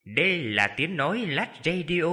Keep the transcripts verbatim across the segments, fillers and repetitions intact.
Đây là tiếng nói Lách Radio.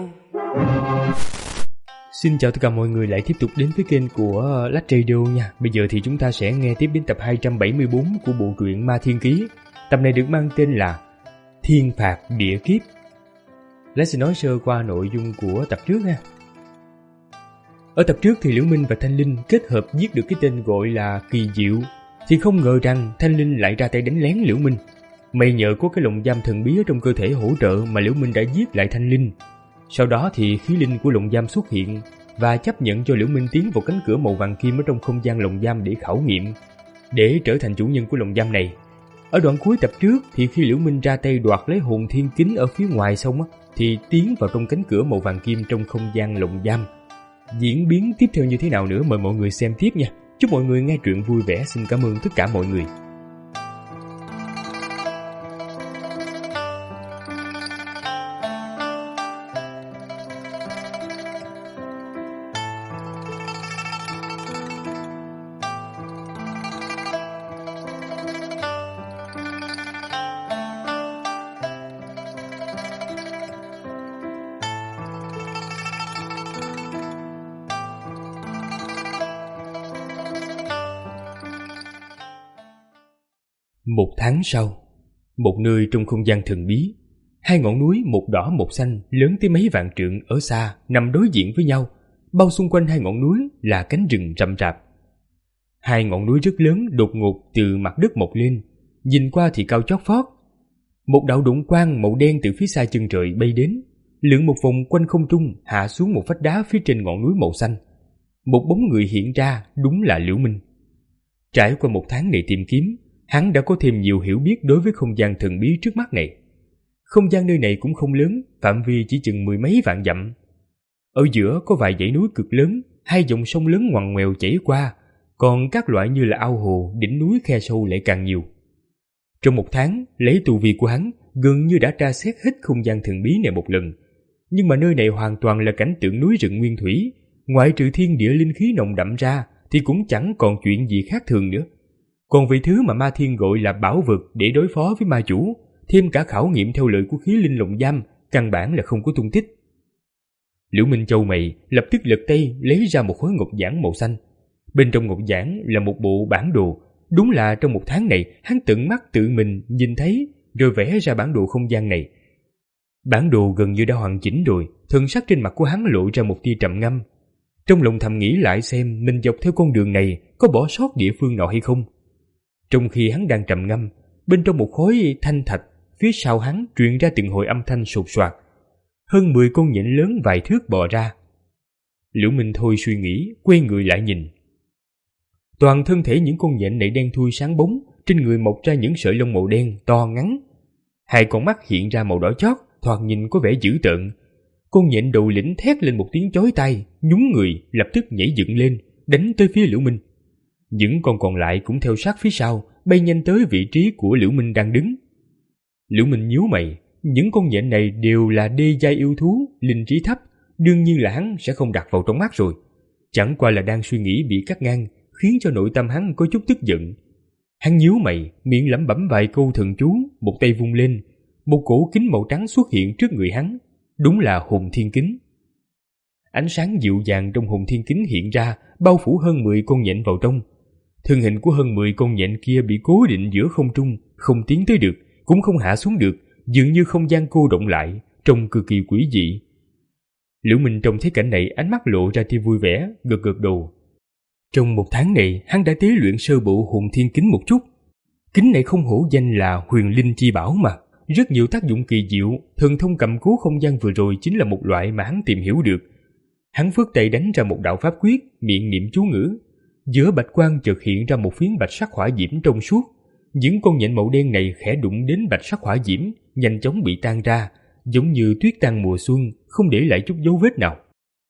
Xin chào tất cả mọi người lại tiếp tục đến với kênh của Lách Radio nha. Bây giờ thì chúng ta sẽ nghe tiếp đến tập hai trăm bảy mươi bốn của bộ truyện Ma Thiên Ký. Tập này được mang tên là Thiên Phạt Địa Kiếp. Lách sẽ nói sơ qua nội dung của tập trước ha. Ở tập trước thì Liễu Minh và Thanh Linh kết hợp giết được cái tên gọi là Kỳ Diệu, thì không ngờ rằng Thanh Linh lại ra tay đánh lén Liễu Minh. May nhờ có cái lồng giam thần bí ở trong cơ thể hỗ trợ mà Liễu Minh đã giết lại Thanh Linh. Sau đó thì khí linh của lồng giam xuất hiện và chấp nhận cho Liễu Minh tiến vào cánh cửa màu vàng kim ở trong không gian lồng giam để khảo nghiệm, để trở thành chủ nhân của lồng giam này. Ở đoạn cuối tập trước thì khi Liễu Minh ra tay đoạt lấy hồn thiên kính ở phía ngoài xong á, thì tiến vào trong cánh cửa màu vàng kim trong không gian lồng giam. Diễn biến tiếp theo như thế nào nữa mời mọi người xem tiếp nha. Chúc mọi người nghe truyện vui vẻ. Xin cảm ơn tất cả mọi người. Một tháng sau, một nơi trong không gian thần bí, hai ngọn núi một đỏ một xanh lớn tới mấy vạn trượng ở xa nằm đối diện với nhau, bao xung quanh hai ngọn núi là cánh rừng rậm rạp. Hai ngọn núi rất lớn đột ngột từ mặt đất mọc lên, nhìn qua thì cao chót vót. Một đạo đụng quang màu đen từ phía xa chân trời bay đến, lượn một vòng quanh không trung hạ xuống một vách đá phía trên ngọn núi màu xanh. Một bóng người hiện ra, đúng là Liễu Minh. Trải qua một tháng này tìm kiếm, hắn đã có thêm nhiều hiểu biết đối với không gian thần bí trước mắt này. Không gian nơi này cũng không lớn, phạm vi chỉ chừng mười mấy vạn dặm. Ở giữa có vài dãy núi cực lớn, hai dòng sông lớn ngoằn ngoèo chảy qua, còn các loại như là ao hồ, đỉnh núi khe sâu lại càng nhiều. Trong một tháng, lấy tu vi của hắn gần như đã tra xét hết không gian thần bí này một lần. Nhưng mà nơi này hoàn toàn là cảnh tượng núi rừng nguyên thủy, ngoại trừ thiên địa linh khí nồng đậm ra thì cũng chẳng còn chuyện gì khác thường nữa. Còn về thứ mà Ma Thiên gọi là bảo vật để đối phó với ma chủ, thêm cả khảo nghiệm theo lời của khí linh lồng giam, căn bản là không có tung tích. Liễu Minh chau mày, lập tức lật tay lấy ra một khối ngọc giản màu xanh. Bên trong ngọc giản là một bộ bản đồ. Đúng là trong một tháng này hắn tận mắt tự mình nhìn thấy rồi vẽ ra bản đồ không gian này. Bản đồ gần như đã hoàn chỉnh rồi, thần sắc trên mặt của hắn lộ ra một tia trầm ngâm. Trong lòng thầm nghĩ lại xem mình dọc theo con đường này có bỏ sót địa phương nào hay không. Trong khi hắn đang trầm ngâm, bên trong một khối thanh thạch, phía sau hắn truyền ra từng hồi âm thanh sột soạt. Hơn mười con nhện lớn vài thước bò ra. Liễu Minh thôi suy nghĩ, quay người lại nhìn. Toàn thân thể những con nhện này đen thui sáng bóng, trên người mọc ra những sợi lông màu đen to ngắn. Hai con mắt hiện ra màu đỏ chót, thoạt nhìn có vẻ dữ tợn. Con nhện đầu lĩnh thét lên một tiếng chói tai, nhún người lập tức nhảy dựng lên, đánh tới phía Liễu Minh. Những con còn lại cũng theo sát phía sau, bay nhanh tới vị trí của Liễu Minh đang đứng. Liễu Minh nhíu mày, những con nhện này đều là đê giai yêu thú, linh trí thấp, đương nhiên là hắn sẽ không đặt vào trong mắt rồi. Chẳng qua là đang suy nghĩ bị cắt ngang, khiến cho nội tâm hắn có chút tức giận. Hắn nhíu mày, miệng lẩm bẩm vài câu thần chú, một tay vung lên, một cổ kính màu trắng xuất hiện trước người hắn, đúng là hồn thiên kính. Ánh sáng dịu dàng trong hồn thiên kính hiện ra, bao phủ hơn mười con nhện vào trong. Thân hình của hơn mười con nhện kia bị cố định giữa không trung, không tiến tới được, cũng không hạ xuống được, dường như không gian cô động lại, trông cực kỳ quỷ dị. Liễu Minh trông thấy cảnh này, ánh mắt lộ ra tia vui vẻ, gật gật đầu. Trong một tháng này, hắn đã tế luyện sơ bộ hồn thiên kính một chút. Kính này không hổ danh là huyền linh chi bảo mà, rất nhiều tác dụng kỳ diệu, thần thông cầm cố không gian vừa rồi chính là một loại mà hắn tìm hiểu được. Hắn phất tay đánh ra một đạo pháp quyết, miệng niệm chú ngữ. Giữa bạch quang chợt hiện ra một phiến bạch sắc hỏa diễm trong suốt. Những con nhện màu đen này khẽ đụng đến bạch sắc hỏa diễm, nhanh chóng bị tan ra, giống như tuyết tan mùa xuân, không để lại chút dấu vết nào.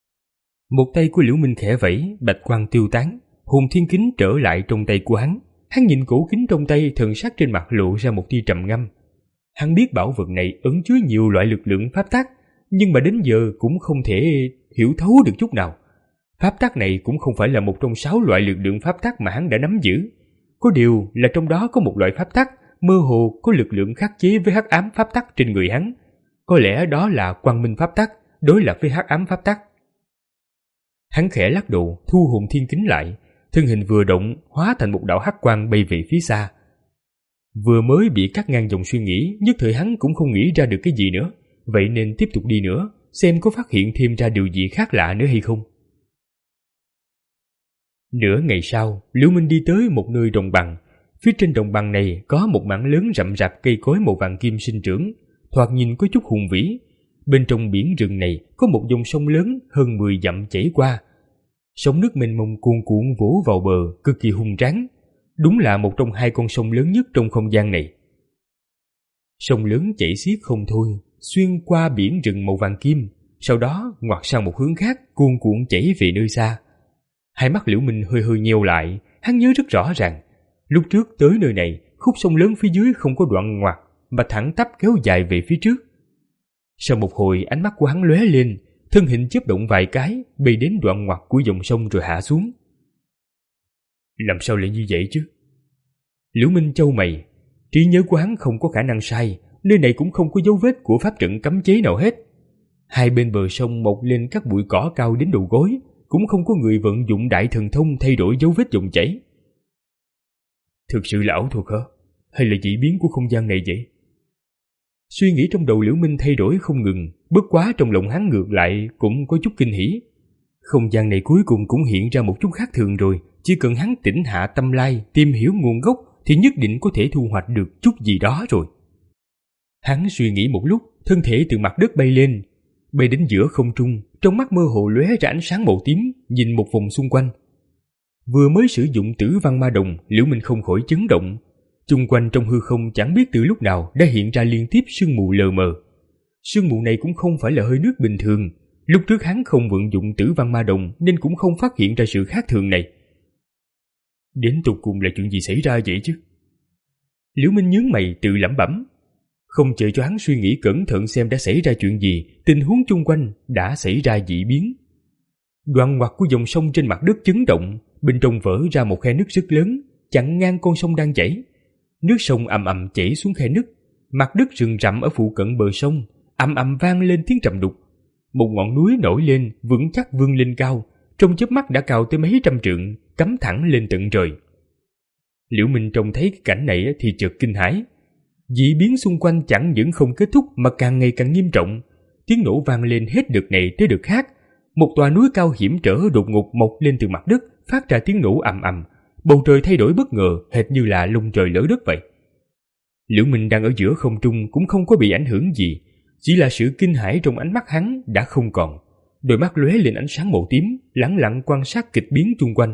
Một tay của Liễu Minh khẽ vẫy, bạch quang tiêu tán, hồn thiên kính trở lại trong tay của hắn. Hắn nhìn cổ kính trong tay, thần sắc trên mặt lộ ra một tia trầm ngâm. Hắn biết bảo vật này ẩn chứa nhiều loại lực lượng pháp tắc, nhưng mà đến giờ cũng không thể hiểu thấu được chút nào. Pháp tắc này cũng không phải là một trong sáu loại lực lượng pháp tắc mà hắn đã nắm giữ. Có điều là trong đó có một loại pháp tắc mơ hồ có lực lượng khắc chế với hắc ám pháp tắc trên người hắn. Có lẽ đó là quang minh pháp tắc đối lập với hắc ám pháp tắc. Hắn khẽ lắc đầu, thu hồn thiên kính lại, thân hình vừa động hóa thành một đạo hắc quang bay về phía xa. Vừa mới bị cắt ngang dòng suy nghĩ, nhất thời hắn cũng không nghĩ ra được cái gì nữa, vậy nên tiếp tục đi nữa, xem có phát hiện thêm ra điều gì khác lạ nữa hay không. Nửa ngày sau, Liễu Minh đi tới một nơi đồng bằng. Phía trên đồng bằng này có một mảng lớn rậm rạp cây cối màu vàng kim sinh trưởng, thoạt nhìn có chút hùng vĩ. Bên trong biển rừng này có một dòng sông lớn hơn mười dặm chảy qua. Sóng nước mênh mông cuồn cuộn vỗ vào bờ, cực kỳ hùng tráng. Đúng là một trong hai con sông lớn nhất trong không gian này. Sông lớn chảy xiết không thôi, xuyên qua biển rừng màu vàng kim, sau đó ngoặt sang một hướng khác, cuồn cuộn chảy về nơi xa. Hai mắt Liễu Minh hơi hơi nheo lại, hắn nhớ rất rõ ràng, lúc trước tới nơi này, khúc sông lớn phía dưới không có đoạn ngoặt, mà thẳng tắp kéo dài về phía trước. Sau một hồi, ánh mắt của hắn lóe lên, thân hình chớp động vài cái, bay đến đoạn ngoặt của dòng sông rồi hạ xuống. Làm sao lại như vậy chứ? Liễu Minh chau mày, trí nhớ của hắn không có khả năng sai, nơi này cũng không có dấu vết của pháp trận cấm chế nào hết. Hai bên bờ sông mọc lên các bụi cỏ cao đến đầu gối, cũng không có người vận dụng đại thần thông thay đổi dấu vết dòng chảy. Thực sự là ảo thuật hả? Hay là dị biến của không gian này vậy? Suy nghĩ trong đầu Liễu Minh thay đổi không ngừng, bất quá trong lòng hắn ngược lại cũng có chút kinh hỉ. Không gian này cuối cùng cũng hiện ra một chút khác thường rồi, chỉ cần hắn tĩnh hạ tâm lai, tìm hiểu nguồn gốc thì nhất định có thể thu hoạch được chút gì đó rồi. Hắn suy nghĩ một lúc, thân thể từ mặt đất bay lên, bay đến giữa không trung, trong mắt mơ hồ lóe ra ánh sáng màu tím, nhìn một vòng xung quanh. Vừa mới sử dụng Tử Văn Ma Đồng, Liễu Minh không khỏi chấn động. Chung quanh trong hư không chẳng biết từ lúc nào đã hiện ra liên tiếp sương mù lờ mờ. Sương mù này cũng không phải là hơi nước bình thường. Lúc trước hắn không vận dụng Tử Văn Ma Đồng nên cũng không phát hiện ra sự khác thường này. Đến tột cùng là chuyện gì xảy ra vậy chứ? Liễu Minh nhướng mày tự lẩm bẩm. Không chờ cho hắn suy nghĩ cẩn thận xem đã xảy ra chuyện gì, tình huống chung quanh đã xảy ra dị biến. Đoạn ngoặt của dòng sông trên mặt đất chấn động, bên trong vỡ ra một khe nứt rất lớn, chặn ngang con sông đang chảy. Nước sông ầm ầm chảy xuống khe nứt, mặt đất rừng rậm ở phụ cận bờ sông ầm ầm vang lên tiếng trầm đục. Một ngọn núi nổi lên, vững chắc vươn lên cao, trong chớp mắt đã cao tới mấy trăm trượng, cắm thẳng lên tận trời. Liễu Minh trông thấy cái cảnh này thì chợt kinh hãi. Dị biến xung quanh chẳng những không kết thúc mà càng ngày càng nghiêm trọng. Tiếng nổ vang lên hết đợt này tới đợt khác. Một tòa núi cao hiểm trở đột ngột mọc lên từ mặt đất, phát ra tiếng nổ ầm ầm. Bầu trời thay đổi bất ngờ, hệt như là lung trời lỡ đất vậy. Liễu Minh đang ở giữa không trung cũng không có bị ảnh hưởng gì, chỉ là sự kinh hãi trong ánh mắt hắn đã không còn. Đôi mắt lóe lên ánh sáng màu tím, lẳng lặng quan sát kịch biến chung quanh.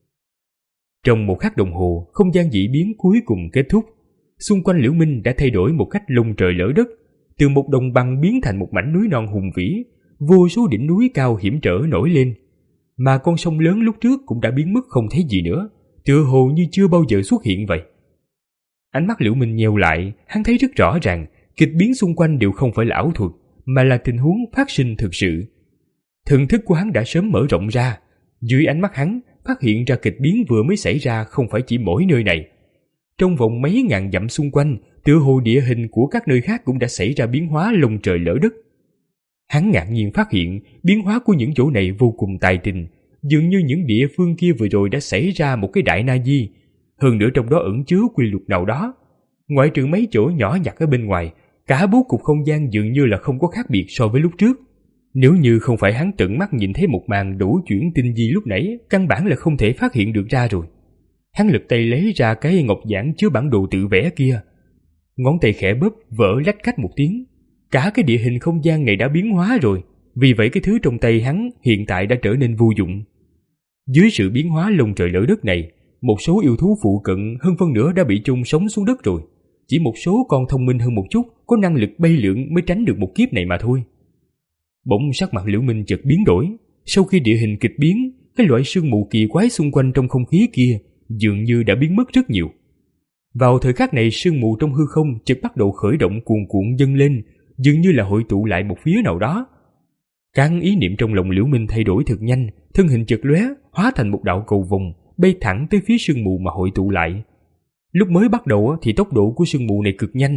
Trong một khắc đồng hồ, không gian dị biến cuối cùng kết thúc. Xung quanh Liễu Minh đã thay đổi một cách lung trời lỡ đất, từ một đồng bằng biến thành một mảnh núi non hùng vĩ, vô số đỉnh núi cao hiểm trở nổi lên, mà con sông lớn lúc trước cũng đã biến mất không thấy gì nữa, tựa hồ như chưa bao giờ xuất hiện vậy. Ánh mắt Liễu Minh nheo lại, hắn thấy rất rõ ràng, kịch biến xung quanh đều không phải là ảo thuật, mà là tình huống phát sinh thực sự. Thần thức của hắn đã sớm mở rộng ra, dưới ánh mắt hắn phát hiện ra kịch biến vừa mới xảy ra không phải chỉ mỗi nơi này. Trong vòng mấy ngàn dặm xung quanh, tựa hồ địa hình của các nơi khác cũng đã xảy ra biến hóa lông trời lỡ đất. Hắn ngạc nhiên phát hiện biến hóa của những chỗ này vô cùng tài tình, dường như những địa phương kia vừa rồi đã xảy ra một cái đại na di, hơn nữa trong đó ẩn chứa quy luật nào đó. Ngoại trừ mấy chỗ nhỏ nhặt ở bên ngoài, cả bố cục không gian dường như là không có khác biệt so với lúc trước. Nếu như không phải hắn tận mắt nhìn thấy một màn đủ chuyển tinh di lúc nãy, căn bản là không thể phát hiện được ra rồi. Hắn lật tay lấy ra cái ngọc giản chứa bản đồ tự vẽ kia, ngón tay khẽ bóp vỡ lách cách một tiếng. Cả cái địa hình không gian này đã biến hóa rồi, vì vậy cái thứ trong tay hắn hiện tại đã trở nên vô dụng. Dưới sự biến hóa lông trời lỡ đất này, một số yêu thú phụ cận hơn phân nửa đã bị chôn sống xuống đất rồi. Chỉ một số con thông minh hơn một chút, có năng lực bay lượn mới tránh được một kiếp này mà thôi. Bỗng sắc mặt Liễu Minh chợt biến đổi. Sau khi địa hình kịch biến, cái loại sương mù kỳ quái xung quanh trong không khí kia dường như đã biến mất rất nhiều. Vào thời khắc này, sương mù trong hư không chợt bắt đầu khởi động cuồn cuộn dâng lên, dường như là hội tụ lại một phía nào đó. Các ý niệm trong lòng Liễu Minh thay đổi thật nhanh, thân hình chợt lóe, hóa thành một đạo cầu vồng, bay thẳng tới phía sương mù mà hội tụ lại. Lúc mới bắt đầu thì tốc độ của sương mù này cực nhanh,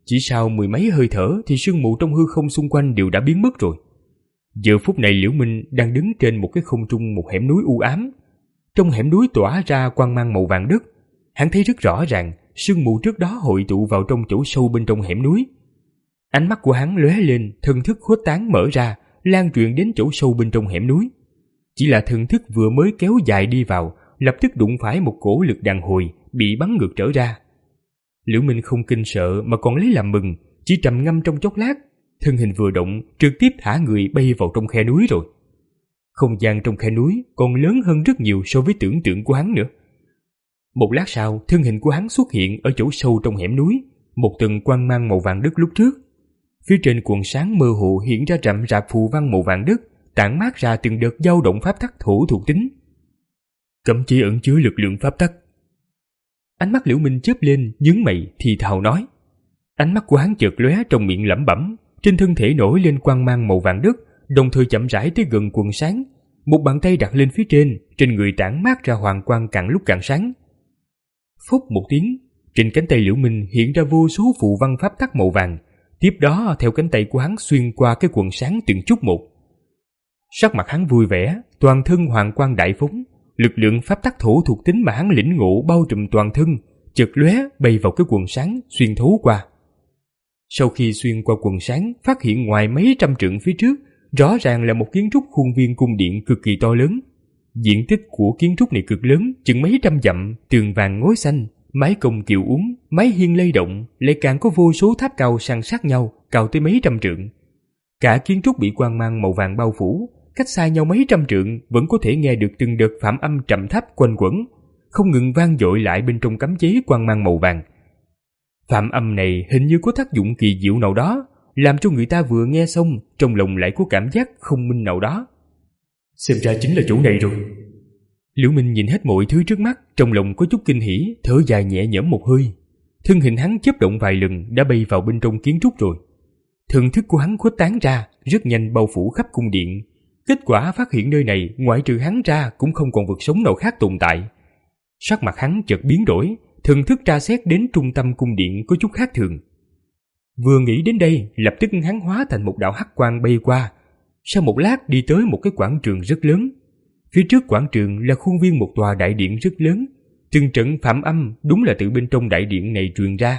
chỉ sau mười mấy hơi thở thì sương mù trong hư không xung quanh đều đã biến mất rồi. Giờ phút này Liễu Minh đang đứng trên một cái không trung một hẻm núi u ám. Trong hẻm núi tỏa ra quang mang màu vàng đất. Hắn thấy rất rõ ràng sương mù trước đó hội tụ vào trong chỗ sâu bên trong hẻm núi. Ánh mắt của hắn lóe lên, thần thức khuếch tán mở ra, lan truyền đến chỗ sâu bên trong hẻm núi. Chỉ là thần thức vừa mới kéo dài đi vào, lập tức đụng phải một cỗ lực đàn hồi, bị bắn ngược trở ra. Liễu Minh không kinh sợ mà còn lấy làm mừng, chỉ trầm ngâm trong chốc lát, thân hình vừa động, trực tiếp thả người bay vào trong khe núi rồi. Không gian trong khe núi còn lớn hơn rất nhiều so với tưởng tượng của hắn nữa. Một lát sau, thân hình của hắn xuất hiện ở chỗ sâu trong hẻm núi, một tầng quang mang màu vàng đất lúc trước. Phía trên quần sáng mơ hồ hiện ra rậm rạp phù văn màu vàng đất, tản mát ra từng đợt dao động pháp tắc thổ thuộc tính. Cấm chế ẩn chứa lực lượng pháp tắc. Ánh mắt Liễu Minh chớp lên, nhướng mày thì thào nói. Ánh mắt của hắn chợt lóe, trong miệng lẩm bẩm, trên thân thể nổi lên quang mang màu vàng đất, đồng thời chậm rãi tới gần quần sáng. Một bàn tay đặt lên phía trên, trên người tản mát ra hoàng quang càng lúc càng sáng. Phúc một tiếng, trên cánh tay Liễu Minh hiện ra vô số phù văn pháp tắc màu vàng, tiếp đó theo cánh tay của hắn xuyên qua cái quần sáng từng chút một. Sắc mặt hắn vui vẻ, toàn thân hoàng quang đại phóng, lực lượng pháp tắc thổ thuộc tính mà hắn lĩnh ngộ bao trùm toàn thân, chợt lóe bay vào cái quần sáng xuyên thấu qua. Sau khi xuyên qua quần sáng, phát hiện ngoài mấy trăm trượng phía trước, rõ ràng là một kiến trúc khuôn viên cung điện cực kỳ to lớn. Diện tích của kiến trúc này cực lớn, chừng mấy trăm dặm, tường vàng ngói xanh, mái cong kiều uốn, mái hiên lay động, lại càng có vô số tháp cao san sát nhau, cao tới mấy trăm trượng. Cả kiến trúc bị quang mang màu vàng bao phủ, cách xa nhau mấy trăm trượng vẫn có thể nghe được từng đợt phạm âm trầm thấp quanh quẩn, không ngừng vang dội lại bên trong cấm chế quang mang màu vàng. Phạm âm này hình như có tác dụng kỳ diệu nào đó, làm cho người ta vừa nghe xong, trong lòng lại có cảm giác không minh nào đó. Xem ra chính là chỗ này rồi. Liễu Minh nhìn hết mọi thứ trước mắt, trong lòng có chút kinh hỉ, thở dài nhẹ nhõm một hơi. Thân hình hắn chớp động vài lần đã bay vào bên trong kiến trúc rồi. Thần thức của hắn khuếch tán ra, rất nhanh bao phủ khắp cung điện. Kết quả phát hiện nơi này ngoại trừ hắn ra cũng không còn vật sống nào khác tồn tại. Sắc mặt hắn chợt biến đổi, thần thức tra xét đến trung tâm cung điện có chút khác thường. Vừa nghĩ đến đây, lập tức hắn hóa thành một đạo hắc quang bay qua. Sau một lát đi tới một cái quảng trường rất lớn. Phía trước quảng trường là khuôn viên một tòa đại điện rất lớn. Từng trận phạm âm đúng là từ bên trong đại điện này truyền ra.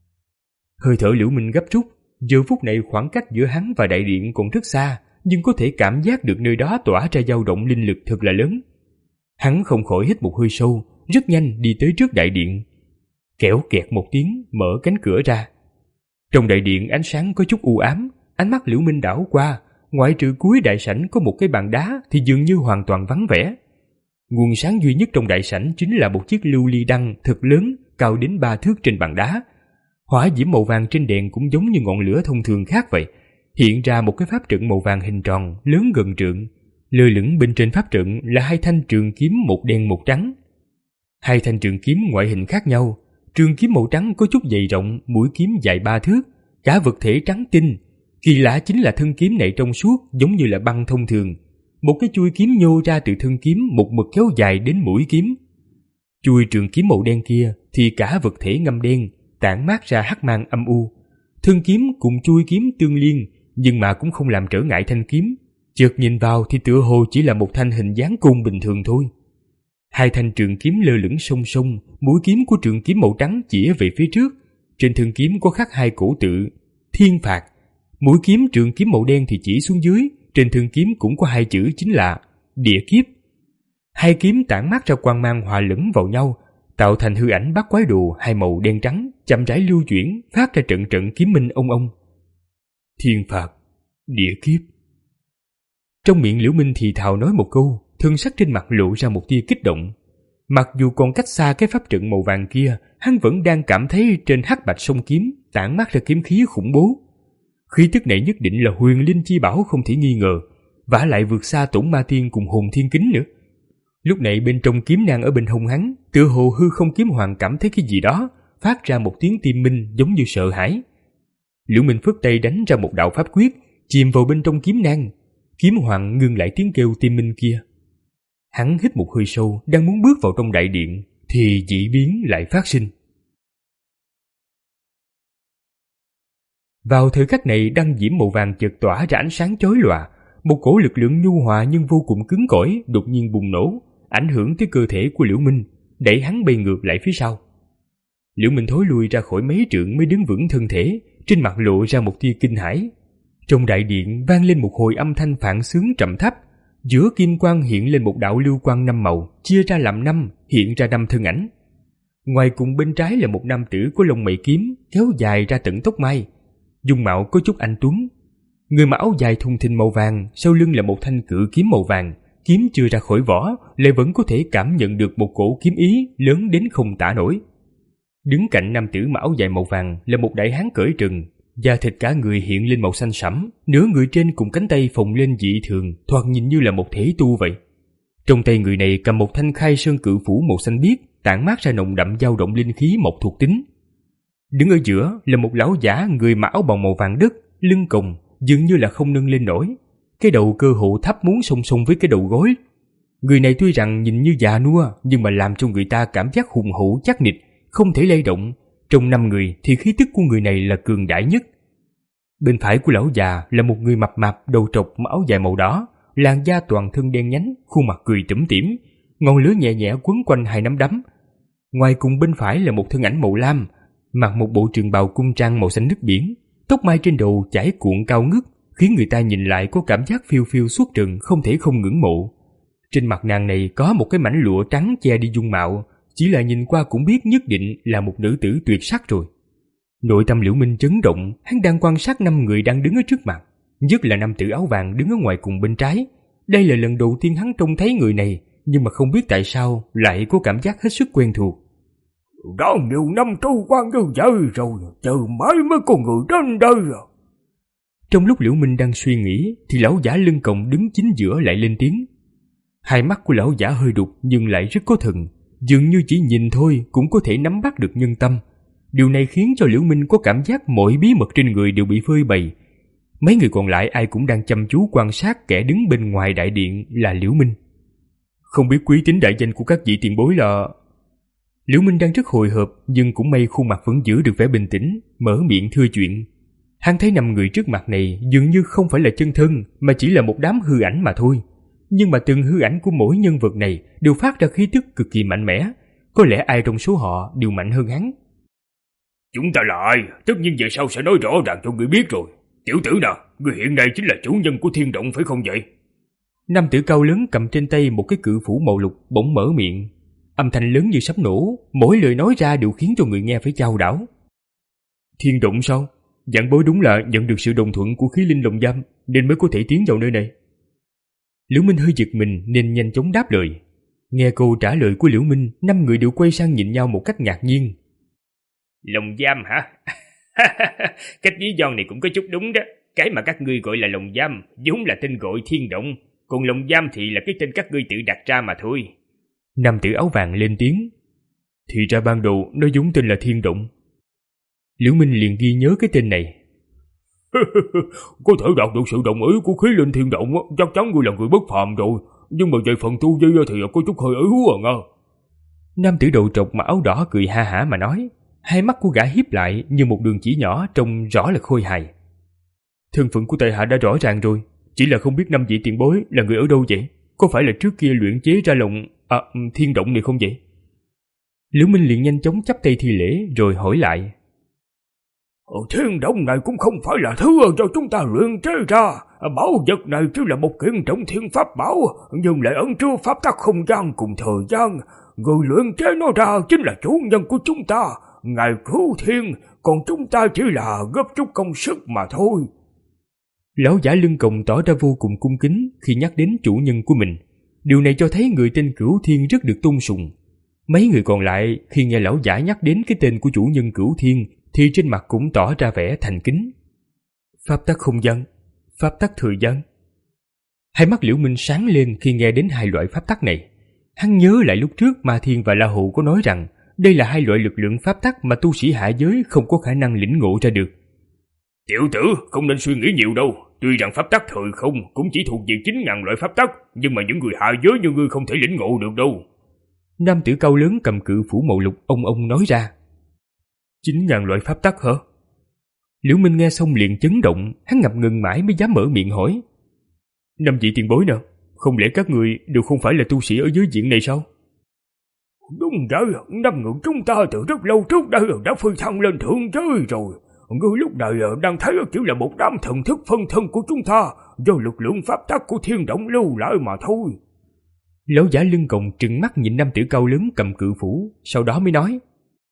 Hơi thở Liễu Minh gấp rút. Giờ phút này khoảng cách giữa hắn và đại điện còn rất xa, nhưng có thể cảm giác được nơi đó tỏa ra dao động linh lực thật là lớn. Hắn không khỏi hít một hơi sâu, rất nhanh đi tới trước đại điện. Kẽo kẹt một tiếng, mở cánh cửa ra. Trong đại điện ánh sáng có chút u ám, ánh mắt Liễu Minh đảo qua, ngoại trừ cuối đại sảnh có một cái bàn đá thì dường như hoàn toàn vắng vẻ. Nguồn sáng duy nhất trong đại sảnh chính là một chiếc lưu ly đăng thật lớn, cao đến ba thước trên bàn đá. Hỏa diễm màu vàng trên đèn cũng giống như ngọn lửa thông thường khác vậy, hiện ra một cái pháp trận màu vàng hình tròn lớn gần trượng. Lơ lửng bên trên pháp trận là hai thanh trường kiếm một đen một trắng. Hai thanh trường kiếm ngoại hình khác nhau. Trường kiếm màu trắng có chút dày rộng, mũi kiếm dài ba thước, cả vật thể trắng tinh. Kỳ lạ chính là thân kiếm này trong suốt, giống như là băng thông thường. Một cái chuôi kiếm nhô ra từ thân kiếm một mực kéo dài đến mũi kiếm. Chuôi trường kiếm màu đen kia thì cả vật thể ngăm đen, tản mát ra hắc mang âm u. Thân kiếm cùng chuôi kiếm tương liên, nhưng mà cũng không làm trở ngại thanh kiếm. Chợt nhìn vào thì tựa hồ chỉ là một thanh hình dáng côn bình thường thôi. Hai thanh trường kiếm lơ lửng song song, mũi kiếm của trường kiếm màu trắng chĩa về phía trước. Trên thân kiếm có khắc hai cổ tự Thiên Phạt. Mũi kiếm trường kiếm màu đen thì chỉ xuống dưới, trên thân kiếm cũng có hai chữ chính là Địa Kiếp. Hai kiếm tản mát ra quang mang hòa lẫn vào nhau, tạo thành hư ảnh bát quái đồ hai màu đen trắng, chậm rãi lưu chuyển, phát ra trận trận kiếm minh ông ông. Thiên Phạt, Địa Kiếp. Trong miệng Liễu Minh thì thào nói một câu, thân sắc trên mặt lộ ra một tia kích động. Mặc dù còn cách xa cái pháp trận màu vàng kia, hắn vẫn đang cảm thấy trên hắc bạch song kiếm tản mát ra kiếm khí khủng bố. Khí tức này nhất định là huyền linh chi bảo không thể nghi ngờ, vả lại vượt xa Tổn Ma Tiên cùng Hồn Thiên Kính nữa. Lúc này bên trong kiếm nang ở bên hông hắn, tựa hồ hư không kiếm hoàng cảm thấy cái gì đó, phát ra một tiếng tim minh giống như sợ hãi. Liễu Minh phất tay đánh ra một đạo pháp quyết, chìm vào bên trong kiếm nang. Kiếm hoàng ngưng lại tiếng kêu tim minh kia. Hắn hít một hơi sâu, đang muốn bước vào trong đại điện thì dị biến lại phát sinh. Vào thời khắc này, đăng diễm màu vàng chợt tỏa ra ánh sáng chói lòa, một cổ lực lượng nhu hòa nhưng vô cùng cứng cỏi đột nhiên bùng nổ, ảnh hưởng tới cơ thể của Liễu Minh, đẩy hắn bay ngược lại phía sau. Liễu Minh thối lui ra khỏi mấy trượng mới đứng vững thân thể, trên mặt lộ ra một tia kinh hãi. Trong đại điện vang lên một hồi âm thanh phản xướng trầm thấp, giữa kim quang hiện lên một đạo lưu quang năm màu, chia ra làm năm, hiện ra năm thân ảnh. Ngoài cùng bên trái là một nam tử có lông mày kiếm kéo dài ra tận tóc mai, dung mạo có chút anh tuấn. Người mặc áo dài thùng thình màu vàng, sau lưng là một thanh cự kiếm màu vàng, kiếm chưa ra khỏi vỏ lại vẫn có thể cảm nhận được một cổ kiếm ý lớn đến không tả nổi. Đứng cạnh nam tử mặc áo dài màu vàng là một đại hán cởi trần, da thịt cả người hiện lên màu xanh sẫm, nửa người trên cùng cánh tay phồng lên dị thường, thoạt nhìn như là một thể tu vậy. Trong tay người này cầm một thanh khai sơn cự phủ màu xanh biếc, tản mát ra nồng đậm dao động linh khí mộc thuộc tính. Đứng ở giữa là một lão giả người mặc áo bào màu vàng đất, lưng còng dường như là không nâng lên nổi, cái đầu cơ hồ thấp muốn song song với cái đầu gối. Người này tuy rằng nhìn như già nua nhưng mà làm cho người ta cảm giác hùng hổ chắc nịch, không thể lay động. Trong năm người thì khí tức của người này là cường đại nhất. Bên phải của lão già là một người mập mạp đầu trọc mặc áo dài màu đỏ, làn da toàn thân đen nhánh, khuôn mặt cười tủm tỉm, ngọn lửa nhẹ nhẹ quấn quanh hai nắm đấm. Ngoài cùng bên phải là một thân ảnh màu lam, mặc một bộ trường bào cung trang màu xanh nước biển, tóc mai trên đầu chải cuộn cao ngất, khiến người ta nhìn lại có cảm giác phiêu phiêu suốt trần, không thể không ngưỡng mộ. Trên mặt nàng này có một cái mảnh lụa trắng che đi dung mạo, chỉ là nhìn qua cũng biết nhất định là một nữ tử tuyệt sắc rồi. Nội tâm Liễu Minh chấn động, hắn đang quan sát năm người đang đứng ở trước mặt, nhất là nam tử áo vàng đứng ở ngoài cùng bên trái. Đây là lần đầu tiên hắn trông thấy người này, nhưng mà không biết tại sao lại có cảm giác hết sức quen thuộc. Đã nhiều năm trôi qua như vậy rồi, chờ mãi mới có người đến đây à. Trong lúc Liễu Minh đang suy nghĩ thì lão giả lưng còng đứng chính giữa lại lên tiếng. Hai mắt của lão giả hơi đục nhưng lại rất có thần, dường như chỉ nhìn thôi cũng có thể nắm bắt được nhân tâm. Điều này khiến cho Liễu Minh có cảm giác mọi bí mật trên người đều bị phơi bày. Mấy người còn lại ai cũng đang chăm chú quan sát kẻ đứng bên ngoài đại điện là Liễu Minh. Không biết quý tính đại danh của các vị tiền bối là... Liễu Minh đang rất hồi hộp nhưng cũng may khuôn mặt vẫn giữ được vẻ bình tĩnh, mở miệng thưa chuyện. Hắn thấy năm người trước mặt này dường như không phải là chân thân mà chỉ là một đám hư ảnh mà thôi. Nhưng mà từng hư ảnh của mỗi nhân vật này đều phát ra khí tức cực kỳ mạnh mẽ. Có lẽ ai trong số họ đều mạnh hơn hắn. Chúng ta là ai? Tất nhiên về sau sẽ nói rõ ràng cho người biết rồi. Tiểu tử nào, người hiện nay chính là chủ nhân của thiên động phải không vậy? Nam tử cao lớn cầm trên tay một cái cự phủ màu lục bỗng mở miệng. Âm thanh lớn như sắp nổ, mỗi lời nói ra đều khiến cho người nghe phải chao đảo. Thiên động sao? Dạng bối đúng là nhận được sự đồng thuận của khí linh lồng giam nên mới có thể tiến vào nơi này. Liễu Minh hơi giật mình nên nhanh chóng đáp lời. Nghe câu trả lời của Liễu Minh, năm người đều quay sang nhìn nhau một cách ngạc nhiên. Lồng giam hả? Cách lý do này cũng có chút đúng đó. Cái mà các ngươi gọi là lồng giam vốn là tên gọi thiên động, còn lồng giam thì là cái tên các ngươi tự đặt ra mà thôi. Nam tử áo vàng lên tiếng. Thì ra ban đầu nó vốn tên là thiên động. Liễu Minh liền ghi nhớ cái tên này. Có thể đạt được sự đồng ý của khí linh thiên động, chắc chắn ngươi là người bất phàm rồi. Nhưng mà về phần tu vi thì có chút hơi yếu à nga. Nam tử đầu trọc mà áo đỏ cười ha hả mà nói. Hai mắt của gã híp lại như một đường chỉ nhỏ, trông rõ là khôi hài. Thân phận của tại hạ đã rõ ràng rồi, chỉ là không biết năm vị tiền bối là người ở đâu vậy? Có phải là trước kia luyện chế ra lồng à, thiên động này không vậy? Liễu Minh liền nhanh chóng chắp tay thi lễ rồi hỏi lại. Thiên động này cũng không phải là thứ do chúng ta luyện chế ra. Bảo vật này chỉ là một kiện trọng thiên pháp bảo, nhưng lại ẩn chứa pháp tắc không gian cùng thời gian. Người luyện chế nó ra chính là chủ nhân của chúng ta, ngài cứu thiên, còn chúng ta chỉ là góp chút công sức mà thôi. Lão giả lưng còng tỏ ra vô cùng cung kính khi nhắc đến chủ nhân của mình. Điều này cho thấy người tên Cửu Thiên rất được tôn sùng. Mấy người còn lại khi nghe lão giả nhắc đến cái tên của chủ nhân Cửu Thiên thì trên mặt cũng tỏ ra vẻ thành kính. Pháp tắc không gian, pháp tắc thời gian. Hai mắt Liễu Minh sáng lên khi nghe đến hai loại pháp tắc này. Hắn nhớ lại lúc trước Ma Thiên và La Hụ có nói rằng đây là hai loại lực lượng pháp tắc mà tu sĩ hạ giới không có khả năng lĩnh ngộ ra được. Tiểu tử, không nên suy nghĩ nhiều đâu. Tuy rằng pháp tắc thời không cũng chỉ thuộc về chín ngàn loại pháp tắc, nhưng mà những người hạ giới như ngươi không thể lĩnh ngộ được đâu. Nam tử cao lớn cầm cự phủ màu lục ông ông nói ra. Chín ngàn loại pháp tắc hả? Liễu Minh nghe xong liền chấn động, hắn ngập ngừng mãi mới dám mở miệng hỏi: năm vị tiền bối nào, không lẽ các người đều không phải là tu sĩ ở dưới diện này sao? Đúng vậy, năm người chúng ta từ rất lâu trước đây đã phi thăng lên thượng giới rồi. Ngươi lúc này đang thấy chỉ là một đám thần thức phân thân của chúng ta do lực lượng pháp tắc của thiên động lưu lại mà thôi. Lão giả lưng còng trừng mắt nhìn nam tử cao lớn cầm cự phủ, sau đó mới nói: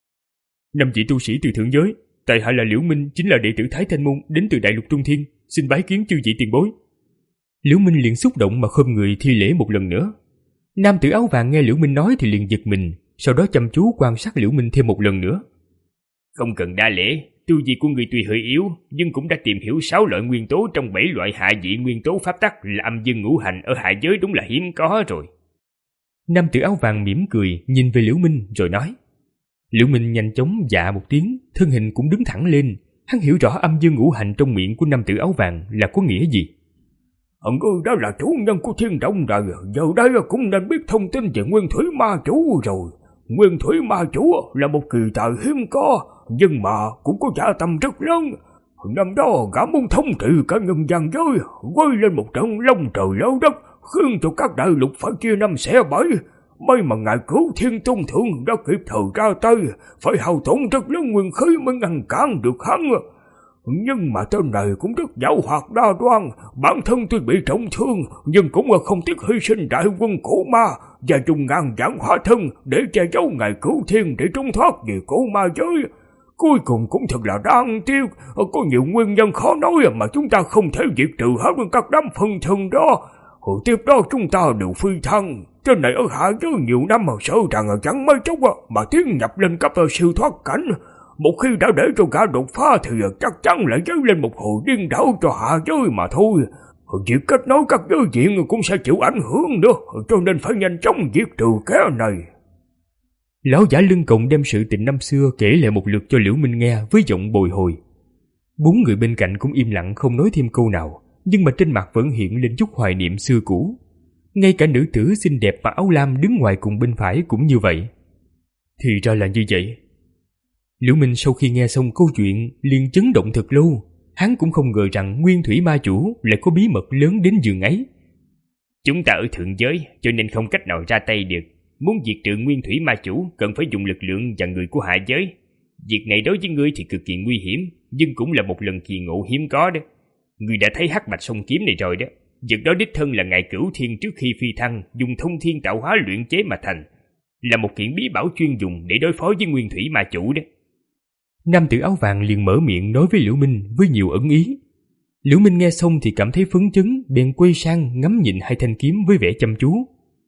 năm vị tu sĩ từ thượng giới, tại hạ là Liễu Minh, chính là đệ tử Thái Thanh Môn đến từ Đại Lục Trung Thiên, xin bái kiến chư vị tiền bối. Liễu Minh liền xúc động mà khom người thi lễ một lần nữa. Nam tử áo vàng nghe Liễu Minh nói thì liền giật mình, sau đó chăm chú quan sát Liễu Minh thêm một lần nữa. Không cần đa lễ, tu vi của người tuy hơi yếu, nhưng cũng đã tìm hiểu sáu loại nguyên tố trong bảy loại hạ vị nguyên tố pháp tắc là âm dương ngũ hành ở hạ giới đúng là hiếm có rồi. Nam tử áo vàng mỉm cười nhìn về Liễu Minh rồi nói. Liễu Minh nhanh chóng dạ một tiếng, thân hình cũng đứng thẳng lên. Hắn hiểu rõ âm dương ngũ hành trong miệng của nam tử áo vàng là có nghĩa gì. Ngươi đó là chủ nhân của thiên động rồi, giờ đây cũng nên biết thông tin về nguyên thủy ma chủ rồi. Nguyên thủy ma chủ là một kỳ tài hiếm có, nhưng mà cũng có dạ tâm rất lớn. Năm đó gã muốn thống trị cả nhân gian giới, quay lên một trận long trời lở đất, khiến cho các đại lục phải chia năm xẻ bảy. May mà ngài cứu thiên tôn thượng đã kịp thời ra tay, phải hao tổn rất lớn nguyên khí mới ngăn cản được hắn. Nhưng mà tên này cũng rất giàu hoạt đa đoan, bản thân tuy bị trọng thương nhưng cũng không tiếc hy sinh đại quân cổ ma và dùng ngàn vạn hóa thân để che giấu ngài cứu thiên để trốn thoát về cổ ma giới. Cuối cùng cũng thật là đáng tiếc, có nhiều nguyên nhân khó nói mà chúng ta không thể diệt trừ hết các đám phân thân đó. Hồi tiếp đó chúng ta đều phi thăng, trên này ở hạ giới nhiều năm mà sợ rằng chẳng mấy chốc mà tiến nhập lên cấp siêu thoát cảnh. Một khi đã để cho gã đột phá thì chắc chắn lại dấy lên một hồi điên đảo cho hạ giới mà thôi. Việc kết nối các giới diện cũng sẽ chịu ảnh hưởng nữa, cho nên phải nhanh chóng diệt trừ kẻ này. Lão giả lưng còng đem sự tình năm xưa kể lại một lượt cho Liễu Minh nghe với giọng bồi hồi. Bốn người bên cạnh cũng im lặng không nói thêm câu nào, nhưng mà trên mặt vẫn hiện lên chút hoài niệm xưa cũ. Ngay cả nữ tử xinh đẹp mặc áo lam đứng ngoài cùng bên phải cũng như vậy. Thì ra là như vậy. Liễu Minh sau khi nghe xong câu chuyện liền chấn động thật lâu. Hắn cũng không ngờ rằng nguyên thủy ma chủ lại có bí mật lớn đến giường ấy. Chúng ta ở thượng giới cho nên không cách nào ra tay được. Muốn diệt trừ nguyên thủy ma chủ cần phải dùng lực lượng và người của hạ giới. Việc này đối với ngươi thì cực kỳ nguy hiểm, nhưng cũng là một lần kỳ ngộ hiếm có đó. Ngươi đã thấy hắc bạch song kiếm này rồi đó. Vật đó đích thân là ngài Cửu Thiên trước khi phi thăng dùng thông thiên tạo hóa luyện chế mà thành, là một kiện bí bảo chuyên dùng để đối phó với nguyên thủy ma chủ đó. Nam tử áo vàng liền mở miệng nói với Liễu Minh với nhiều ẩn ý. Liễu Minh nghe xong thì cảm thấy phấn chấn, bèn quay sang ngắm nhìn hai thanh kiếm với vẻ chăm chú.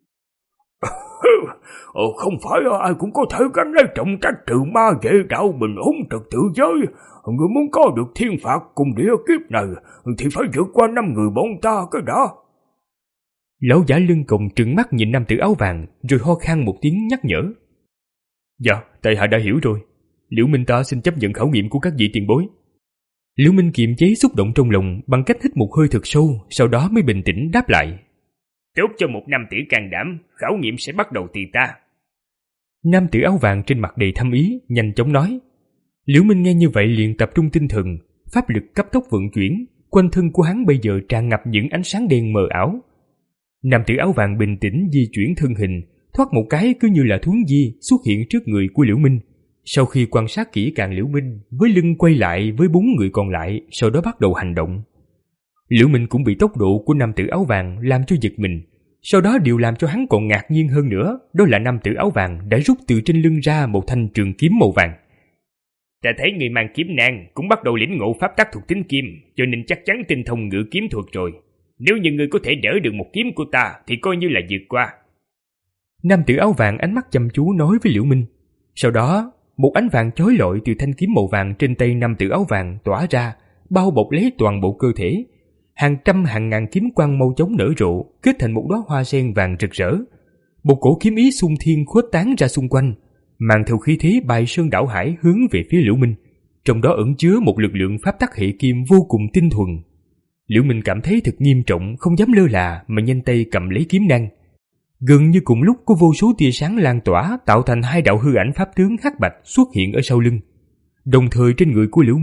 Ờ, không phải ai cũng có thể gánh lấy trọng trách trừ ma vệ đạo bình ổn trật tự giới. Người muốn có được thiên phạt cùng địa kiếp này thì phải vượt qua năm người bọn ta cái đó. Lão giả lưng còng trừng mắt nhìn nam tử áo vàng rồi ho khan một tiếng nhắc nhở. Dạ, tại hạ đã hiểu rồi. Liễu Minh ta xin chấp nhận khảo nghiệm của các vị tiền bối. Liễu Minh kiềm chế xúc động trong lòng bằng cách hít một hơi thật sâu, sau đó mới bình tĩnh đáp lại. Tốt cho một nam tử can đảm, khảo nghiệm sẽ bắt đầu từ ta. Nam tử áo vàng trên mặt đầy thâm ý, nhanh chóng nói. Liễu Minh nghe như vậy liền tập trung tinh thần, pháp lực cấp tốc vận chuyển, quanh thân của hắn bây giờ tràn ngập những ánh sáng đen mờ ảo. Nam tử áo vàng bình tĩnh di chuyển thân hình, thoát một cái cứ như là thuấn di xuất hiện trước người của Liễu Minh. Sau khi quan sát kỹ càng Liễu Minh, với lưng quay lại với bốn người còn lại, sau đó bắt đầu hành động. Liễu Minh cũng bị tốc độ của nam tử áo vàng làm cho giật mình. Sau đó điều làm cho hắn còn ngạc nhiên hơn nữa, đó là nam tử áo vàng đã rút từ trên lưng ra một thanh trường kiếm màu vàng. Ta thấy người mang kiếm nan cũng bắt đầu lĩnh ngộ pháp tắc thuộc tính kim, cho nên chắc chắn tinh thông ngự kiếm thuật rồi. Nếu như ngươi có thể đỡ được một kiếm của ta thì coi như là vượt qua. Nam tử áo vàng ánh mắt chăm chú nói với Liễu Minh. Sau đó, một ánh vàng chói lọi từ thanh kiếm màu vàng trên tay nam tử áo vàng tỏa ra, bao bọc lấy toàn bộ cơ thể. Hàng trăm hàng ngàn kiếm quang mau chóng nở rộ, kết thành một đóa hoa sen vàng rực rỡ. Một cổ kiếm ý xung thiên khuếch tán ra xung quanh, mang theo khí thế bài sơn đảo hải hướng về phía Liễu Minh. Trong đó ẩn chứa một lực lượng pháp tắc hệ kim vô cùng tinh thuần. Liễu Minh cảm thấy thật nghiêm trọng, không dám lơ là mà nhanh tay cầm lấy kiếm nan. Gần như cùng lúc có vô số tia sáng lan tỏa tạo thành hai đạo hư ảnh pháp tướng hắc bạch xuất hiện ở sau lưng. Đồng thời trên người của Liễu Minh,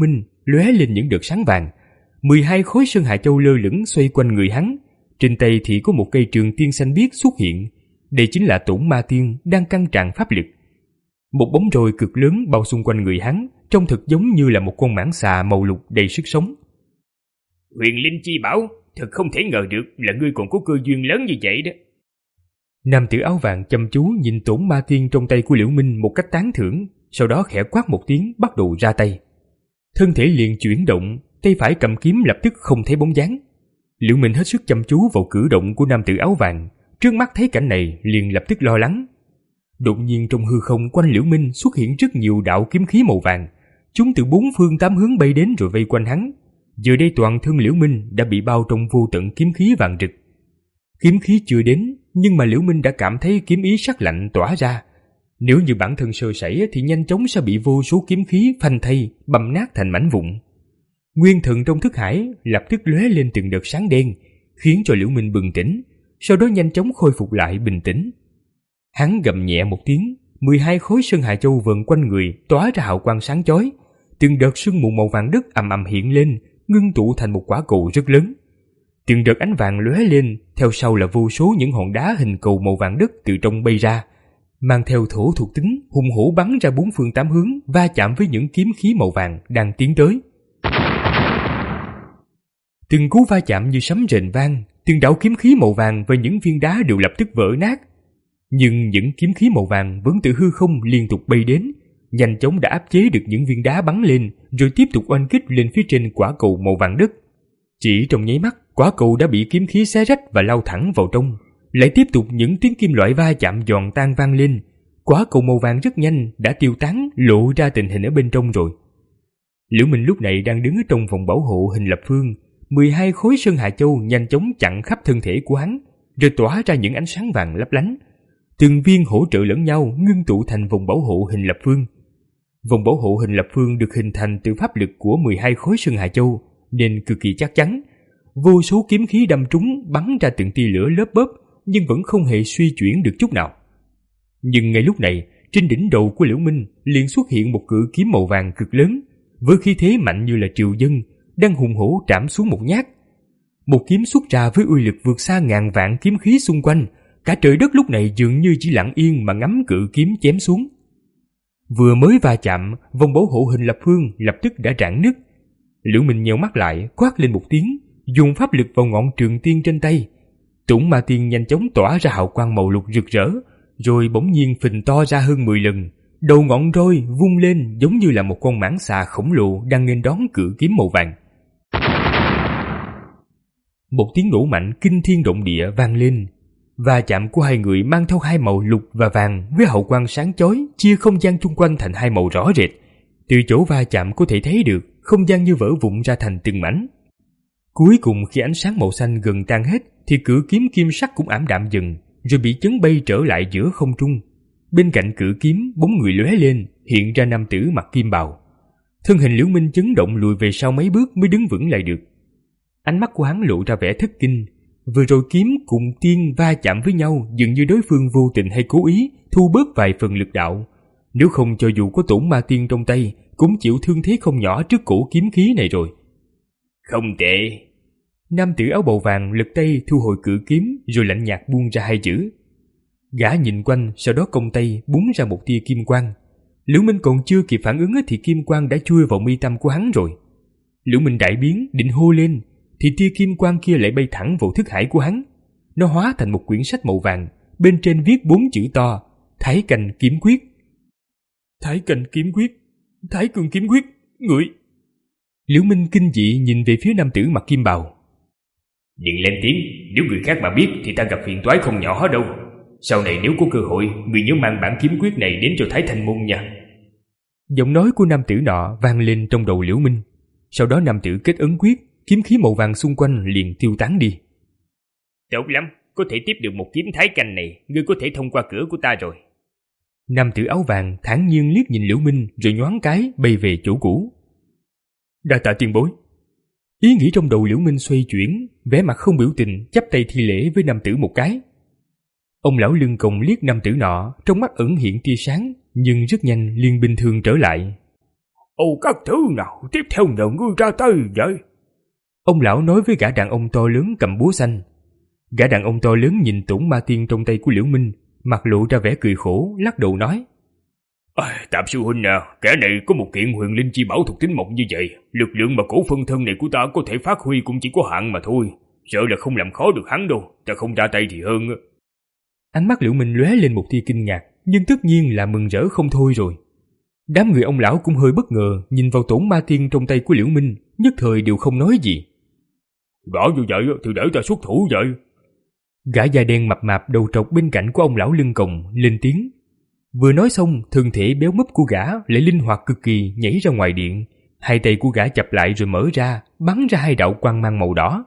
lóe lên những đợt sáng vàng. Mười hai khối sơn hà châu lơ lửng xoay quanh người hắn. Trên tay thì có một cây trường tiên xanh biếc xuất hiện. Đây chính là Tổn Ma Tiên đang căng tràn pháp lực. Một bóng roi cực lớn bao xung quanh người hắn, trông thật giống như là một con mãng xà màu lục đầy sức sống. Huyền Linh Chi Bảo, thật không thể ngờ được là ngươi còn có cơ duyên lớn như vậy đó. Nam tử áo vàng chăm chú nhìn Tổn Ma Tiên trong tay của Liễu Minh một cách tán thưởng, sau đó khẽ quát một tiếng bắt đầu ra tay. Thân thể liền chuyển động, tay phải cầm kiếm lập tức không thấy bóng dáng. Liễu Minh hết sức chăm chú vào cử động của nam tử áo vàng, trước mắt thấy cảnh này liền lập tức lo lắng. Đột nhiên trong hư không quanh Liễu Minh xuất hiện rất nhiều đạo kiếm khí màu vàng, chúng từ bốn phương tám hướng bay đến rồi vây quanh hắn. Giờ đây toàn thân Liễu Minh đã bị bao trong vô tận kiếm khí vàng rực. Kiếm khí chưa đến, nhưng mà Liễu Minh đã cảm thấy kiếm ý sắc lạnh tỏa ra. Nếu như bản thân sơ sẩy thì nhanh chóng sẽ bị vô số kiếm khí phanh thây, băm nát thành mảnh vụn. Nguyên thần trong thức hải lập tức lóe lên từng đợt sáng đen, khiến cho Liễu Minh bừng tỉnh, sau đó nhanh chóng khôi phục lại bình tĩnh. Hắn gầm nhẹ một tiếng, mười hai khối sơn hà châu vần quanh người tỏa ra hào quang sáng chói, từng đợt sương mù màu vàng đất ầm ầm hiện lên, ngưng tụ thành một quả cầu rất lớn. Từng đợt ánh vàng lóe lên, theo sau là vô số những hòn đá hình cầu màu vàng đất từ trong bay ra, mang theo thổ thuộc tính hung hổ bắn ra bốn phương tám hướng, va chạm với những kiếm khí màu vàng đang tiến tới. Từng cú va chạm như sấm rền vang, từng đạo kiếm khí màu vàng và những viên đá đều lập tức vỡ nát. Nhưng những kiếm khí màu vàng vẫn từ hư không liên tục bay đến, nhanh chóng đã áp chế được những viên đá bắn lên, rồi tiếp tục oanh kích lên phía trên quả cầu màu vàng đất. Chỉ trong nháy mắt, quả cầu đã bị kiếm khí xé rách và lao thẳng vào trong. Lại tiếp tục những tiếng kim loại va chạm giòn tan vang lên. Quả cầu màu vàng rất nhanh đã tiêu tán, lộ ra tình hình ở bên trong rồi. Liễu Minh lúc này đang đứng ở trong vòng bảo hộ hình lập phương. Mười hai khối sơn hà châu nhanh chóng chặn khắp thân thể của hắn, rồi tỏa ra những ánh sáng vàng lấp lánh. Từng viên hỗ trợ lẫn nhau ngưng tụ thành vòng bảo hộ hình lập phương. Vòng bảo hộ hình lập phương được hình thành từ pháp lực của mười hai khối sơn hà châu, nên cực kỳ chắc chắn. Vô số kiếm khí đâm trúng, bắn ra từng tia lửa lớp bớp, nhưng vẫn không hề suy chuyển được chút nào. Nhưng ngay lúc này, trên đỉnh đầu của Liễu Minh liền xuất hiện một cự kiếm màu vàng cực lớn, với khí thế mạnh như là triều dân, đang hùng hổ trảm xuống một nhát. Một kiếm xuất ra với uy lực vượt xa ngàn vạn kiếm khí xung quanh, cả trời đất lúc này dường như chỉ lặng yên mà ngắm cự kiếm chém xuống. Vừa mới va chạm, vòng bảo hộ hình lập phương lập tức đã rạn nứt. Liễu Minh nheo mắt lại, quát lên một tiếng, dùng pháp lực vào ngọn trường tiên trên tay. Tổn Ma Tiên nhanh chóng tỏa ra hào quang màu lục rực rỡ, rồi bỗng nhiên phình to ra hơn mười lần. Đầu ngọn roi vung lên giống như là một con mãng xà khổng lồ đang nghênh đón cự kiếm màu vàng. Một tiếng nổ mạnh kinh thiên động địa vang lên. Va chạm của hai người mang theo hai màu lục và vàng với hào quang sáng chói, chia không gian chung quanh thành hai màu rõ rệt. Từ chỗ va chạm có thể thấy được không gian như vỡ vụn ra thành từng mảnh. Cuối cùng khi ánh sáng màu xanh gần tan hết thì cự kiếm kim sắc cũng ảm đạm dần, rồi bị chấn bay trở lại giữa không trung. Bên cạnh cự kiếm, bóng người lóe lên, hiện ra nam tử mặc kim bào. Thân hình Liễu Minh chấn động lùi về sau mấy bước mới đứng vững lại được. Ánh mắt của hắn lộ ra vẻ thất kinh. Vừa rồi kiếm cùng tiên va chạm với nhau, dường như đối phương vô tình hay cố ý thu bớt vài phần lực đạo. Nếu không cho dù có Tổn Ma Tiên trong tay, cũng chịu thương thế không nhỏ trước cổ kiếm khí này rồi. Không tệ. Nam tử áo bào vàng lật tay thu hồi cự kiếm, rồi lạnh nhạt buông ra hai chữ. Gã nhìn quanh, sau đó cong tay búng ra một tia kim quang. Liễu Minh còn chưa kịp phản ứng thì kim quang đã chui vào mi tâm của hắn rồi. Liễu Minh đại biến, định hô lên, thì tia kim quang kia lại bay thẳng vào thức hải của hắn. Nó hóa thành một quyển sách màu vàng, bên trên viết bốn chữ to: Thái Canh Kiếm Quyết. Thái Canh Kiếm Quyết, Thái Cương Kiếm Quyết, người. Liễu Minh kinh dị nhìn về phía nam tử mặc kim bào. Đừng lên tiếng, nếu người khác mà biết thì ta gặp phiền toái không nhỏ đâu. Sau này nếu có cơ hội, người nhớ mang bản kiếm quyết này đến cho Thái Thanh Môn nha. Giọng nói của nam tử nọ vang lên trong đầu Liễu Minh. Sau đó nam tử kết ấn quyết, kiếm khí màu vàng xung quanh liền tiêu tán đi. Tốt lắm, có thể tiếp được một kiếm Thái Canh này, ngươi có thể thông qua cửa của ta rồi. Nam tử áo vàng thản nhiên liếc nhìn Liễu Minh rồi nhoáng cái bay về chỗ cũ. Đa tạ tiền bối. Ý nghĩ trong đầu Liễu Minh xoay chuyển, vẻ mặt không biểu tình, chắp tay thi lễ với nam tử một cái. Ông lão lưng còng liếc nam tử nọ, trong mắt ẩn hiện tia sáng, nhưng rất nhanh liền bình thường trở lại. Ồ, các thứ nào tiếp theo nhờ ngươi ra tay vậy? Ông lão nói với gã đàn ông to lớn cầm búa xanh. Gã đàn ông to lớn nhìn tổn ma tiên trong tay của Liễu Minh, mặt lộ ra vẻ cười khổ, lắc đầu nói: À, Tạp sư huynh à, kẻ này có một kiện huyền linh chi bảo thuộc tính mộc như vậy, lực lượng mà cổ phân thân này của ta có thể phát huy cũng chỉ có hạn mà thôi, sợ là không làm khó được hắn đâu, ta không ra tay thì hơn. Ánh mắt Liễu Minh lóe lên một tia kinh ngạc, nhưng tất nhiên là mừng rỡ không thôi rồi. Đám người ông lão cũng hơi bất ngờ, nhìn vào tổn ma tiên trong tay của Liễu Minh, nhất thời đều không nói gì. Đã như vậy thì để ta xuất thủ vậy. Gã da đen mập mạp đầu trọc bên cạnh của ông lão lưng còng lên tiếng. Vừa nói xong, thân thể béo múp của gã lại linh hoạt cực kỳ nhảy ra ngoài điện, hai tay của gã chập lại rồi mở ra, bắn ra hai đạo quang mang màu đỏ.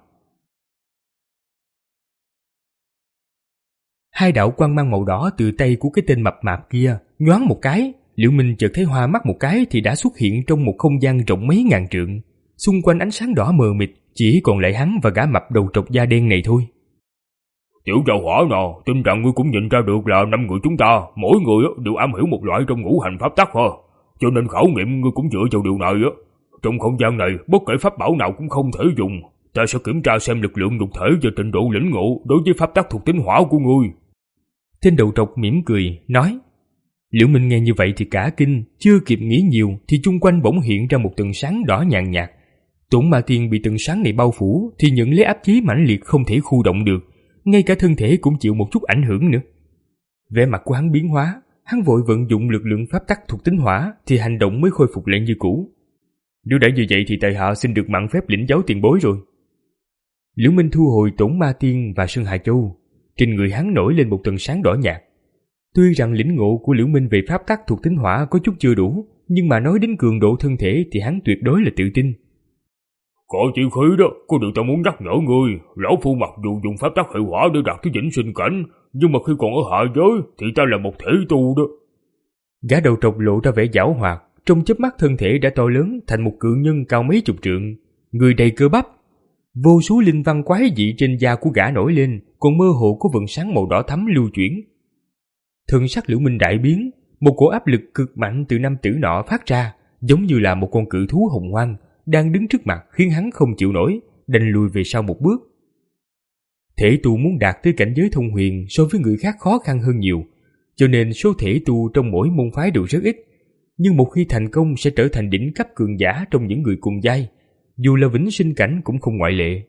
Hai đạo quang mang màu đỏ từ tay của cái tên mập mạp kia nhoáng một cái, Liễu Minh chợt thấy hoa mắt một cái thì đã xuất hiện trong một không gian rộng mấy ngàn trượng, xung quanh ánh sáng đỏ mờ mịt, chỉ còn lại hắn và gã mập đầu trọc da đen này thôi. Tiểu gia hỏa nào, tin rằng ngươi cũng nhìn ra được là năm người chúng ta, mỗi người đều am hiểu một loại trong ngũ hành pháp tắc ha, cho nên khảo nghiệm ngươi cũng dựa vào điều này á. Trong không gian này, bất kể pháp bảo nào cũng không thể dùng, ta sẽ kiểm tra xem lực lượng nhục thể và trình độ lĩnh ngộ đối với pháp tắc thuộc tính hỏa của ngươi. Tên đầu trọc mỉm cười nói. Liễu Minh nghe như vậy thì cả kinh, chưa kịp nghĩ nhiều thì chung quanh bỗng hiện ra một tầng sáng đỏ nhàn nhạt. Tổn ma tiên bị tầng sáng này bao phủ thì nhận lấy áp chế mãnh liệt không thể khu động được, ngay cả thân thể cũng chịu một chút ảnh hưởng nữa. Vẻ mặt của hắn biến hóa, hắn vội vận dụng lực lượng pháp tắc thuộc tính hỏa thì hành động mới khôi phục lại như cũ. Nếu đã như vậy thì tại hạ xin được mạn phép lĩnh giáo tiền bối rồi. Liễu Minh thu hồi tổn ma tiên và Sơn Hà Châu, trên người hắn nổi lên một tầng sáng đỏ nhạt. Tuy rằng lĩnh ngộ của Liễu Minh về pháp tắc thuộc tính hỏa có chút chưa đủ, nhưng mà nói đến cường độ thân thể thì hắn tuyệt đối là tự tin. Có chi khí đó, có điều ta muốn nhắc nhở ngươi, lão phu mặc dù dùng pháp tắc hệ hỏa để đạt tới vĩnh sinh cảnh, nhưng mà khi còn ở hạ giới thì ta là một thể tu đó. Gã đầu trọc lộ ra vẻ giảo hoạt, trong chớp mắt thân thể đã to lớn thành một cự nhân cao mấy chục trượng, người đầy cơ bắp. Vô số linh văn quái dị trên da của gã nổi lên, còn mơ hồ có vầng sáng màu đỏ thắm lưu chuyển. Thân sắc Liễu Minh đại biến, một cổ áp lực cực mạnh từ nam tử nọ phát ra, giống như là một con cự thú hồng hoang đang đứng trước mặt, khiến hắn không chịu nổi, đành lùi về sau một bước. Thể tu muốn đạt tới cảnh giới thông huyền so với người khác khó khăn hơn nhiều, cho nên số thể tu trong mỗi môn phái đều rất ít, nhưng một khi thành công sẽ trở thành đỉnh cấp cường giả trong những người cùng giai, dù là vĩnh sinh cảnh cũng không ngoại lệ.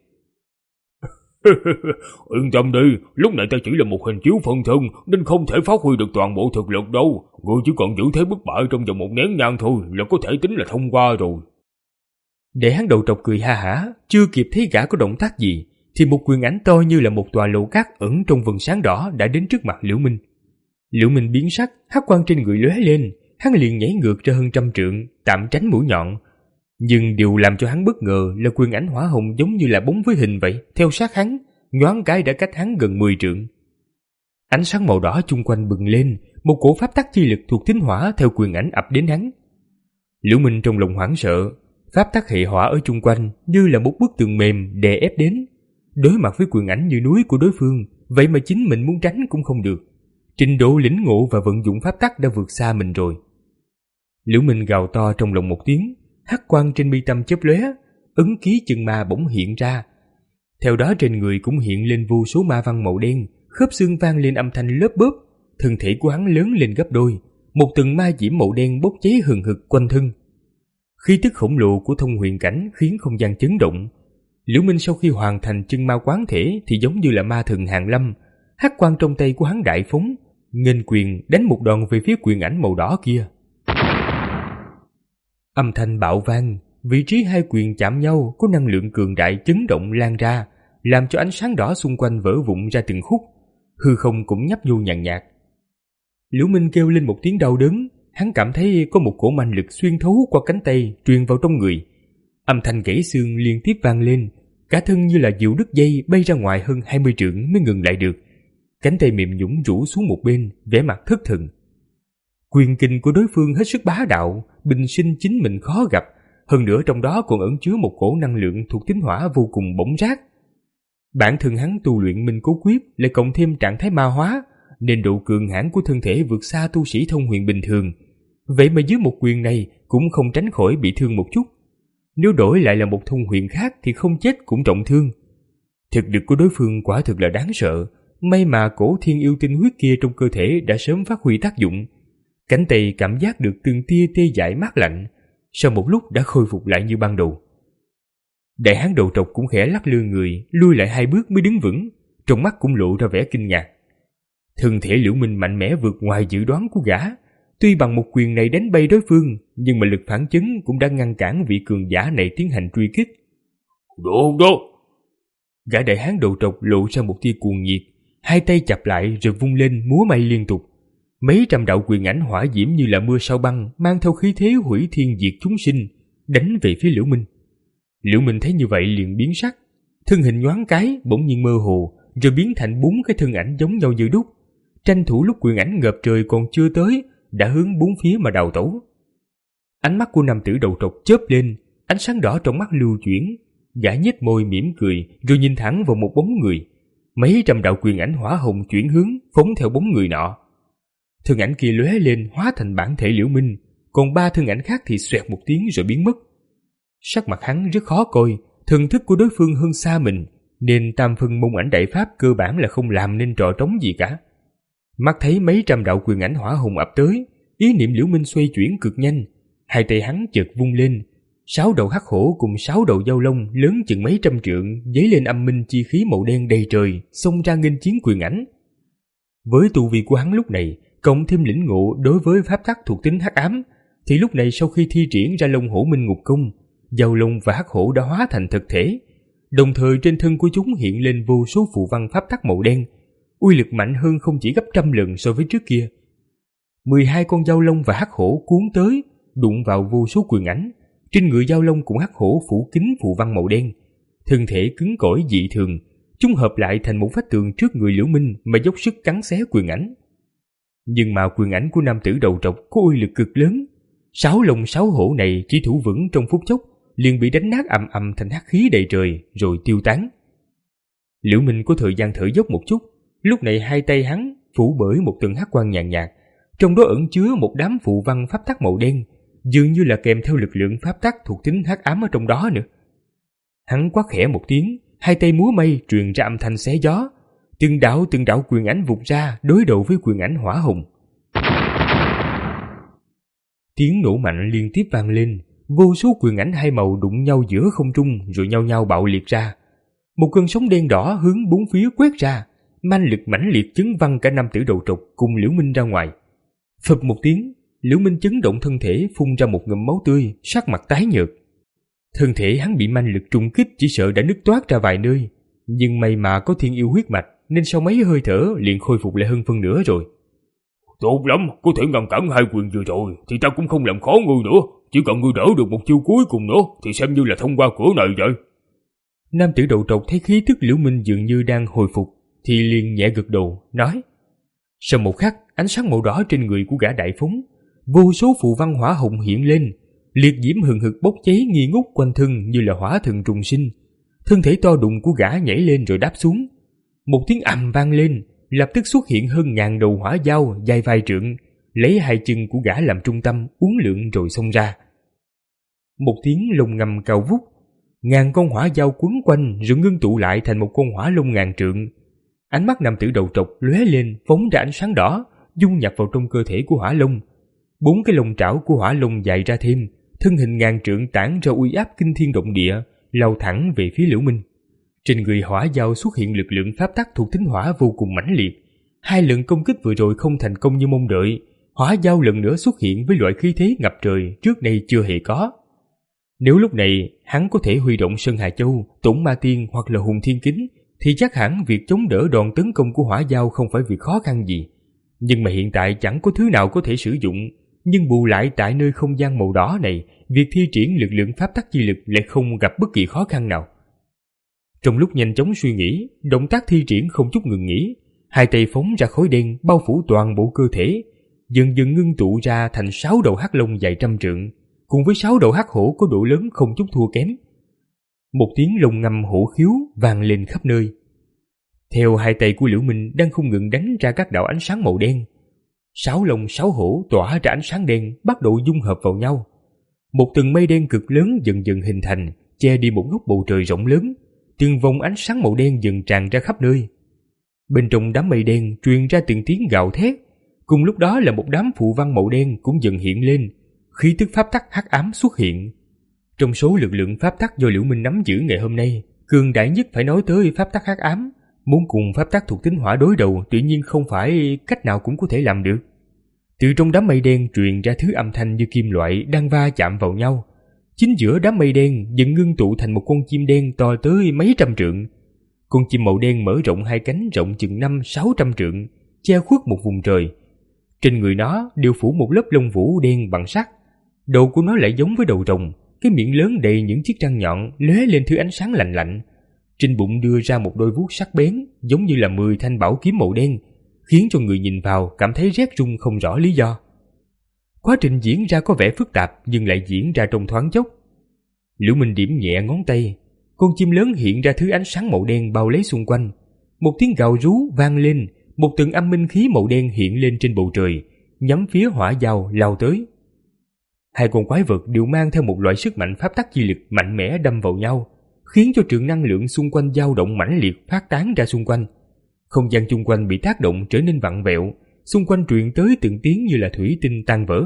Yên tâm đi, lúc này ta chỉ là một hình chiếu phân thân nên không thể phát huy được toàn bộ thực lực đâu, ngươi chỉ cần giữ thế bất bại trong vòng một nén nhang thôi là có thể tính là thông qua rồi. Để hắn đầu trọc cười ha hả, chưa kịp thấy gã có động tác gì thì một quyền ảnh to như là một tòa lầu cát ẩn trong vầng sáng đỏ đã đến trước mặt Liễu Minh. Liễu Minh biến sắc, hắc quang trên người lóe lên, hắn liền nhảy ngược ra hơn trăm trượng, tạm tránh mũi nhọn. Nhưng điều làm cho hắn bất ngờ là quyền ảnh hỏa hồng giống như là bóng với hình vậy, theo sát hắn, nhoáng cái đã cách hắn gần mười trượng. Ánh sáng màu đỏ chung quanh bừng lên, một cổ pháp tắc chi lực thuộc tính hỏa theo quyền ảnh ập đến hắn. Liễu Minh trong lòng hoảng sợ, pháp tắc hệ hỏa ở chung quanh như là một bức tường mềm đè ép đến. Đối mặt với quyền ảnh như núi của đối phương, vậy mà chính mình muốn tránh cũng không được. Trình độ lĩnh ngộ và vận dụng pháp tắc đã vượt xa mình rồi. Liễu Minh gào to trong lòng một tiếng, hắc quang trên mi tâm chớp lóe, ấn ký chân ma bỗng hiện ra. Theo đó trên người cũng hiện lên vô số ma văn màu đen, khớp xương vang lên âm thanh lớp bớp, thân thể của hắn lớn lên gấp đôi, một tầng ma diễm màu đen bốc cháy hừng hực quanh thân. Khí tức khổng lồ của thông huyền cảnh khiến không gian chấn động. Liễu Minh sau khi hoàn thành chân ma quán thể thì giống như là ma thần hàng lâm, hắc quang trong tay của hắn đại phóng, nghênh quyền đánh một đòn về phía quyền ảnh màu đỏ kia. Âm thanh bạo vang, vị trí hai quyền chạm nhau có năng lượng cường đại chấn động lan ra, làm cho ánh sáng đỏ xung quanh vỡ vụn ra từng khúc, hư không cũng nhấp nhô nhàn nhạt. Liễu Minh kêu lên một tiếng đau đớn, hắn cảm thấy có một cổ manh lực xuyên thấu qua cánh tay truyền vào trong người. Âm thanh gãy xương liên tiếp vang lên, cả thân như là diều đứt dây bay ra ngoài hơn hai mươi trượng mới ngừng lại được. Cánh tay mềm nhũn rũ xuống một bên, vẻ mặt thất thần. Quyền kình của đối phương hết sức bá đạo, bình sinh chính mình khó gặp, hơn nữa trong đó còn ẩn chứa một cổ năng lượng thuộc tính hỏa vô cùng bổng rác. Bản thân hắn tu luyện Minh Cố Quyết lại cộng thêm trạng thái ma hóa, nên độ cường hãn của thân thể vượt xa tu sĩ thông huyền bình thường. vậy mà dưới một quyền này cũng không tránh khỏi bị thương một chút. Nếu đổi lại là một thông huyền khác thì không chết cũng trọng thương. Thực lực của đối phương quả thực là đáng sợ. May mà cổ thiên yêu tinh huyết kia trong cơ thể đã sớm phát huy tác dụng. Cánh tay cảm giác được từng tia tê dại mát lạnh, sau một lúc đã khôi phục lại như ban đầu. Đại hán đầu trọc cũng khẽ lắc lư người, lui lại hai bước mới đứng vững, trong mắt cũng lộ ra vẻ kinh ngạc. Thân thể Liễu Minh mạnh mẽ vượt ngoài dự đoán của gã. Tuy bằng một quyền này đánh bay đối phương, nhưng mà lực phản chấn cũng đã ngăn cản vị cường giả này tiến hành truy kích. Đồ đồ! Gã đại hán đầu trọc lộ ra một tia cuồng nhiệt, hai tay chập lại rồi vung lên múa may liên tục. Mấy trăm đạo quyền ảnh hỏa diễm như là mưa sao băng, mang theo khí thế hủy thiên diệt chúng sinh, đánh về phía Liễu Minh. Liễu Minh thấy như vậy liền biến sắc, thân hình nhoáng cái bỗng nhiên mơ hồ, rồi biến thành bốn cái thân ảnh giống nhau như đúc. Tranh thủ lúc quyền ảnh ngập trời còn chưa tới, đã hướng bốn phía mà đào tẩu. Ánh mắt của nam tử đầu trọc chớp lên, ánh sáng đỏ trong mắt lưu chuyển. Gã nhếch môi mỉm cười, rồi nhìn thẳng vào một bóng người. Mấy trăm đạo quyền ảnh hỏa hồng chuyển hướng, phóng theo bóng người nọ. Thân ảnh kia lóe lên hóa thành bản thể Liễu Minh, còn ba thân ảnh khác thì xoẹt một tiếng rồi biến mất. Sắc mặt hắn rất khó coi, thần thức của đối phương hơn xa mình, nên tam phân môn ảnh đại pháp cơ bản là không làm nên trò trống gì cả. Mắt thấy mấy trăm đạo quyền ảnh hỏa hồng ập tới, ý niệm Liễu Minh xoay chuyển cực nhanh, hai tay hắn chợt vung lên, sáu đầu hắc hổ cùng sáu đầu dao long lớn chừng mấy trăm trượng dấy lên âm minh chi khí màu đen đầy trời, xông ra nghênh chiến quyền ảnh. Với tu vi của hắn lúc này, cộng thêm lĩnh ngộ đối với pháp tắc thuộc tính hắc ám, thì lúc này sau khi thi triển ra Long Hổ Minh Ngục Công, dao long và hắc hổ đã hóa thành thực thể, đồng thời trên thân của chúng hiện lên vô số phù văn pháp tắc màu đen, uy lực mạnh hơn không chỉ gấp trăm lần so với trước kia. Mười hai con dao long và hắc hổ cuốn tới, đụng vào vô số quyền ảnh. Trên người dao long cùng hắc hổ phủ kín phù văn màu đen, thân thể cứng cỏi dị thường, chúng hợp lại thành một vách tường trước người Liễu Minh mà dốc sức cắn xé quyền ảnh. Nhưng mà quyền ảnh của nam tử đầu trọc có uy lực cực lớn, sáu long sáu hổ này chỉ thủ vững trong phút chốc liền bị đánh nát ầm ầm thành hắc khí đầy trời rồi tiêu tán. Liễu Minh có thời gian thở dốc một chút, lúc này hai tay hắn phủ bởi một tầng hắc quang nhàn nhạt, trong đó ẩn chứa một đám phù văn pháp tắc màu đen, dường như là kèm theo lực lượng pháp tắc thuộc tính hắc ám ở trong đó nữa. Hắn quát khẽ một tiếng, hai tay múa may truyền ra âm thanh xé gió, từng đạo từng đạo quyền ảnh vụt ra đối đầu với quyền ảnh hỏa hồng. Tiếng nổ mạnh liên tiếp vang lên, vô số quyền ảnh hai màu đụng nhau giữa không trung rồi nhau nhau bạo liệt ra. Một cơn sóng đen đỏ hướng bốn phía quét ra, man lực mãnh liệt chấn văng cả nam tử đầu trọc cùng Liễu Minh ra ngoài. Phập một tiếng, Liễu Minh chấn động thân thể phun ra một ngụm máu tươi, sắc mặt tái nhợt. Thân thể hắn bị man lực trùng kích chỉ sợ đã nứt toát ra vài nơi, nhưng may mà có thiên yêu huyết mạch nên sau mấy hơi thở liền khôi phục lại hơn phân nửa rồi. Tốt lắm, có thể ngăn cản hai quyền vừa rồi thì ta cũng không làm khó ngươi nữa, chỉ cần ngươi đỡ được một chiêu cuối cùng nữa thì xem như là thông qua cửa này vậy. Nam tử đầu trọc thấy khí tức Liễu Minh dường như đang hồi phục thì liền nhẹ gật đầu, nói. Sau một khắc, ánh sáng màu đỏ trên người của gã đại phóng, vô số phù văn hỏa hồng hiện lên, liệt diễm hừng hực bốc cháy nghi ngút quanh thân như là hỏa thần trùng sinh. Thân thể to đùng của gã nhảy lên rồi đáp xuống. Một tiếng ầm vang lên, lập tức xuất hiện hơn ngàn đầu hỏa dao dài vài trượng, lấy hai chân của gã làm trung tâm uốn lượn rồi xông ra. Một tiếng lồng ngầm cao vút, ngàn con hỏa dao quấn quanh rồi ngưng tụ lại thành một con hỏa long ngàn trượng. Ánh mắt nam tử đầu trọc lóe lên, phóng ra ánh sáng đỏ, dung nhập vào trong cơ thể của hỏa long. Bốn cái lồng trảo của hỏa long dài ra thêm, thân hình ngàn trượng tản ra uy áp kinh thiên động địa, lao thẳng về phía Liễu Minh. Trên người hỏa dao xuất hiện lực lượng pháp tắc thuộc tính hỏa vô cùng mãnh liệt. Hai lần công kích vừa rồi không thành công như mong đợi, hỏa dao lần nữa xuất hiện với loại khí thế ngập trời trước nay chưa hề có. Nếu lúc này hắn có thể huy động Sơn Hà Châu, Tổn Ma Tiên hoặc là Hùng Thiên Kính, thì chắc hẳn việc chống đỡ đòn tấn công của hỏa dao không phải việc khó khăn gì. Nhưng mà hiện tại chẳng có thứ nào có thể sử dụng, nhưng bù lại tại nơi không gian màu đỏ này, việc thi triển lực lượng pháp tắc chi lực lại không gặp bất kỳ khó khăn nào. Trong lúc nhanh chóng suy nghĩ, động tác thi triển không chút ngừng nghỉ, hai tay phóng ra khói đen bao phủ toàn bộ cơ thể, dần dần ngưng tụ ra thành sáu đầu hắc long dài trăm trượng, cùng với sáu đầu hắc hổ có độ lớn không chút thua kém. Một tiếng lồng ngâm hổ khiếu vang lên khắp nơi. Theo hai tay của Liễu Minh đang không ngừng đánh ra các đạo ánh sáng màu đen, Sáu lông sáu hổ tỏa ra ánh sáng đen bắt đầu dung hợp vào nhau. Một tầng mây đen cực lớn dần dần hình thành, che đi một góc bầu trời rộng lớn. Từng vòng ánh sáng màu đen dần tràn ra khắp nơi. Bên trong đám mây đen truyền ra từng tiếng gào thét. Cùng lúc đó là một đám phù văn màu đen cũng dần hiện lên, khí tức pháp tắc hắc ám xuất hiện. Trong số lực lượng pháp tắc do Liễu Minh nắm giữ ngày hôm nay, cường đại nhất phải nói tới pháp tắc hắc ám. Muốn cùng pháp tắc thuộc tính hỏa đối đầu tự nhiên không phải cách nào cũng có thể làm được. Từ trong đám mây đen truyền ra thứ âm thanh như kim loại đang va chạm vào nhau. Chính giữa đám mây đen dần ngưng tụ thành một con chim đen to tới mấy trăm trượng. Con chim màu đen mở rộng hai cánh rộng chừng năm sáu trăm trượng, che khuất một vùng trời. Trên người nó đều phủ một lớp lông vũ đen bằng sắt. Đầu của nó lại giống với đầu rồng, cái miệng lớn đầy những chiếc răng nhọn lóe lên thứ ánh sáng lạnh lạnh. Trên bụng đưa ra một đôi vuốt sắc bén giống như là mười thanh bảo kiếm màu đen, khiến cho người nhìn vào cảm thấy rét run không rõ lý do. Quá trình diễn ra có vẻ phức tạp nhưng lại diễn ra trong thoáng chốc. Liễu Minh điểm nhẹ ngón tay, con chim lớn hiện ra thứ ánh sáng màu đen bao lấy xung quanh. Một tiếng gào rú vang lên, một tầng âm minh khí màu đen hiện lên trên bầu trời, nhắm phía hỏa dao lao tới. Hai con quái vật đều mang theo một loại sức mạnh pháp tắc chi lực mạnh mẽ đâm vào nhau, khiến cho trường năng lượng xung quanh dao động mãnh liệt phát tán ra xung quanh. Không gian xung quanh bị tác động trở nên vặn vẹo, xung quanh truyền tới từng tiếng như là thủy tinh tan vỡ.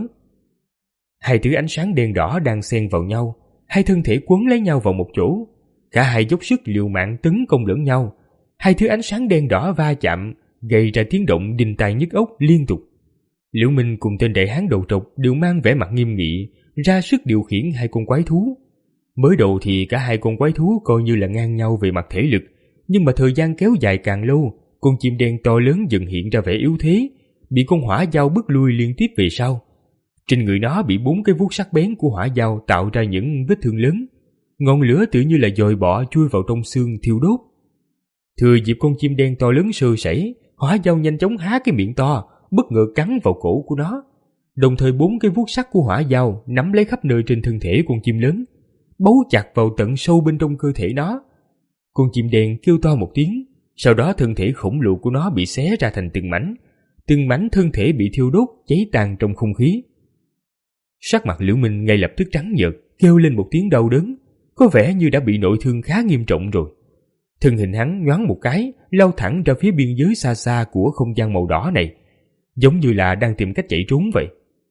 Hai thứ ánh sáng đen đỏ đang xen vào nhau, hai thân thể quấn lấy nhau vào một chỗ. Cả hai dốc sức liều mạng tấn công lẫn nhau. Hai thứ ánh sáng đen đỏ va chạm, gây ra tiếng động đinh tai nhức óc liên tục. Liễu Minh cùng tên đại hán đầu trọc đều mang vẻ mặt nghiêm nghị, ra sức điều khiển hai con quái thú. Mới đầu thì cả hai con quái thú coi như là ngang nhau về mặt thể lực, nhưng mà thời gian kéo dài càng lâu, con chim đen to lớn dần hiện ra vẻ yếu thế, bị con hỏa dao bức lui liên tiếp về sau. Trên người nó bị bốn cái vuốt sắc bén của hỏa dao tạo ra những vết thương lớn. Ngọn lửa tự như là dòi bọ chui vào trong xương thiêu đốt. Thừa dịp con chim đen to lớn sơ sẩy, hỏa dao nhanh chóng há cái miệng to, bất ngờ cắn vào cổ của nó. Đồng thời bốn cái vuốt sắc của hỏa dao nắm lấy khắp nơi trên thân thể con chim lớn, bấu chặt vào tận sâu bên trong cơ thể nó. Con chim đen kêu to một tiếng, sau đó thân thể khổng lồ của nó bị xé ra thành từng mảnh, từng mảnh thân thể bị thiêu đốt cháy tàn trong không khí. Sắc mặt Liễu Minh ngay lập tức trắng nhợt, kêu lên một tiếng đau đớn, có vẻ như đã bị nội thương khá nghiêm trọng rồi. Thân hình hắn nhoáng một cái, lao thẳng ra phía biên giới xa xa của không gian màu đỏ này, giống như là đang tìm cách chạy trốn vậy.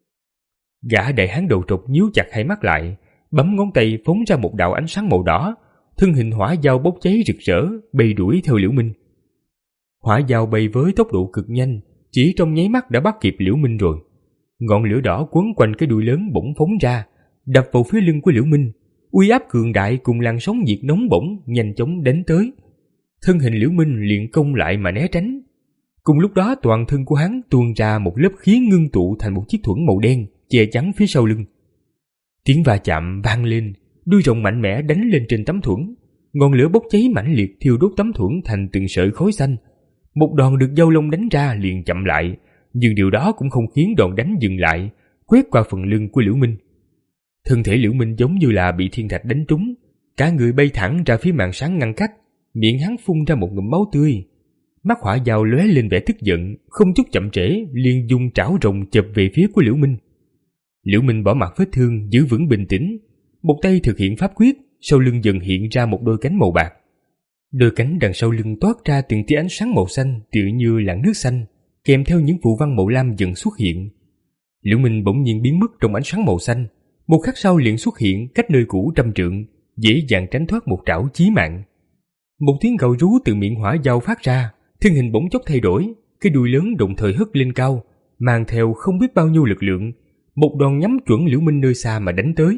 Gã đại hán đầu trọc nhíu chặt hai mắt lại, bấm ngón tay phóng ra một đạo ánh sáng màu đỏ, thân hình hỏa dao bốc cháy rực rỡ, bay đuổi theo Liễu Minh. Hỏa dao bay với tốc độ cực nhanh, chỉ trong nháy mắt đã bắt kịp Liễu Minh rồi. Ngọn lửa đỏ quấn quanh cái đuôi lớn bỗng phóng ra, đập vào phía lưng của Liễu Minh. Uy áp cường đại cùng làn sóng nhiệt nóng bỏng nhanh chóng đến tới. Thân hình Liễu Minh liền công lại mà né tránh. Cùng lúc đó toàn thân của hắn tuôn ra một lớp khí ngưng tụ thành một chiếc thuẫn màu đen che chắn phía sau lưng. Tiếng va chạm vang lên, đuôi rồng mạnh mẽ đánh lên trên tấm thuẫn. Ngọn lửa bốc cháy mãnh liệt thiêu đốt tấm thuẫn thành từng sợi khói xanh. Một đòn được dao long đánh ra liền chậm lại, nhưng điều đó cũng không khiến đòn đánh dừng lại, quét qua phần lưng của Liễu Minh. Thân thể Liễu Minh giống như là bị thiên thạch đánh trúng, cả người bay thẳng ra phía màn sáng ngăn cách, miệng hắn phun ra một ngụm máu tươi. Mắt hỏa dao lóe lên vẻ tức giận, không chút chậm trễ liền dùng trảo rồng chộp về phía của Liễu Minh. Liễu Minh bỏ mặc vết thương, giữ vững bình tĩnh, một tay thực hiện pháp quyết, sau lưng dần hiện ra một đôi cánh màu bạc. Đôi cánh đằng sau lưng toát ra từng tia ánh sáng màu xanh tựa như làn nước xanh, kèm theo những phù văn màu lam dần xuất hiện. Liễu Minh bỗng nhiên biến mất trong ánh sáng màu xanh, một khắc sau liền xuất hiện cách nơi cũ trăm trượng, dễ dàng tránh thoát một trảo chí mạng. Một tiếng gào rú từ miệng hỏa dao phát ra, thân hình bỗng chốc thay đổi, cái đuôi lớn đồng thời hất lên cao, mang theo không biết bao nhiêu lực lượng, một đòn nhắm chuẩn Liễu Minh nơi xa mà đánh tới.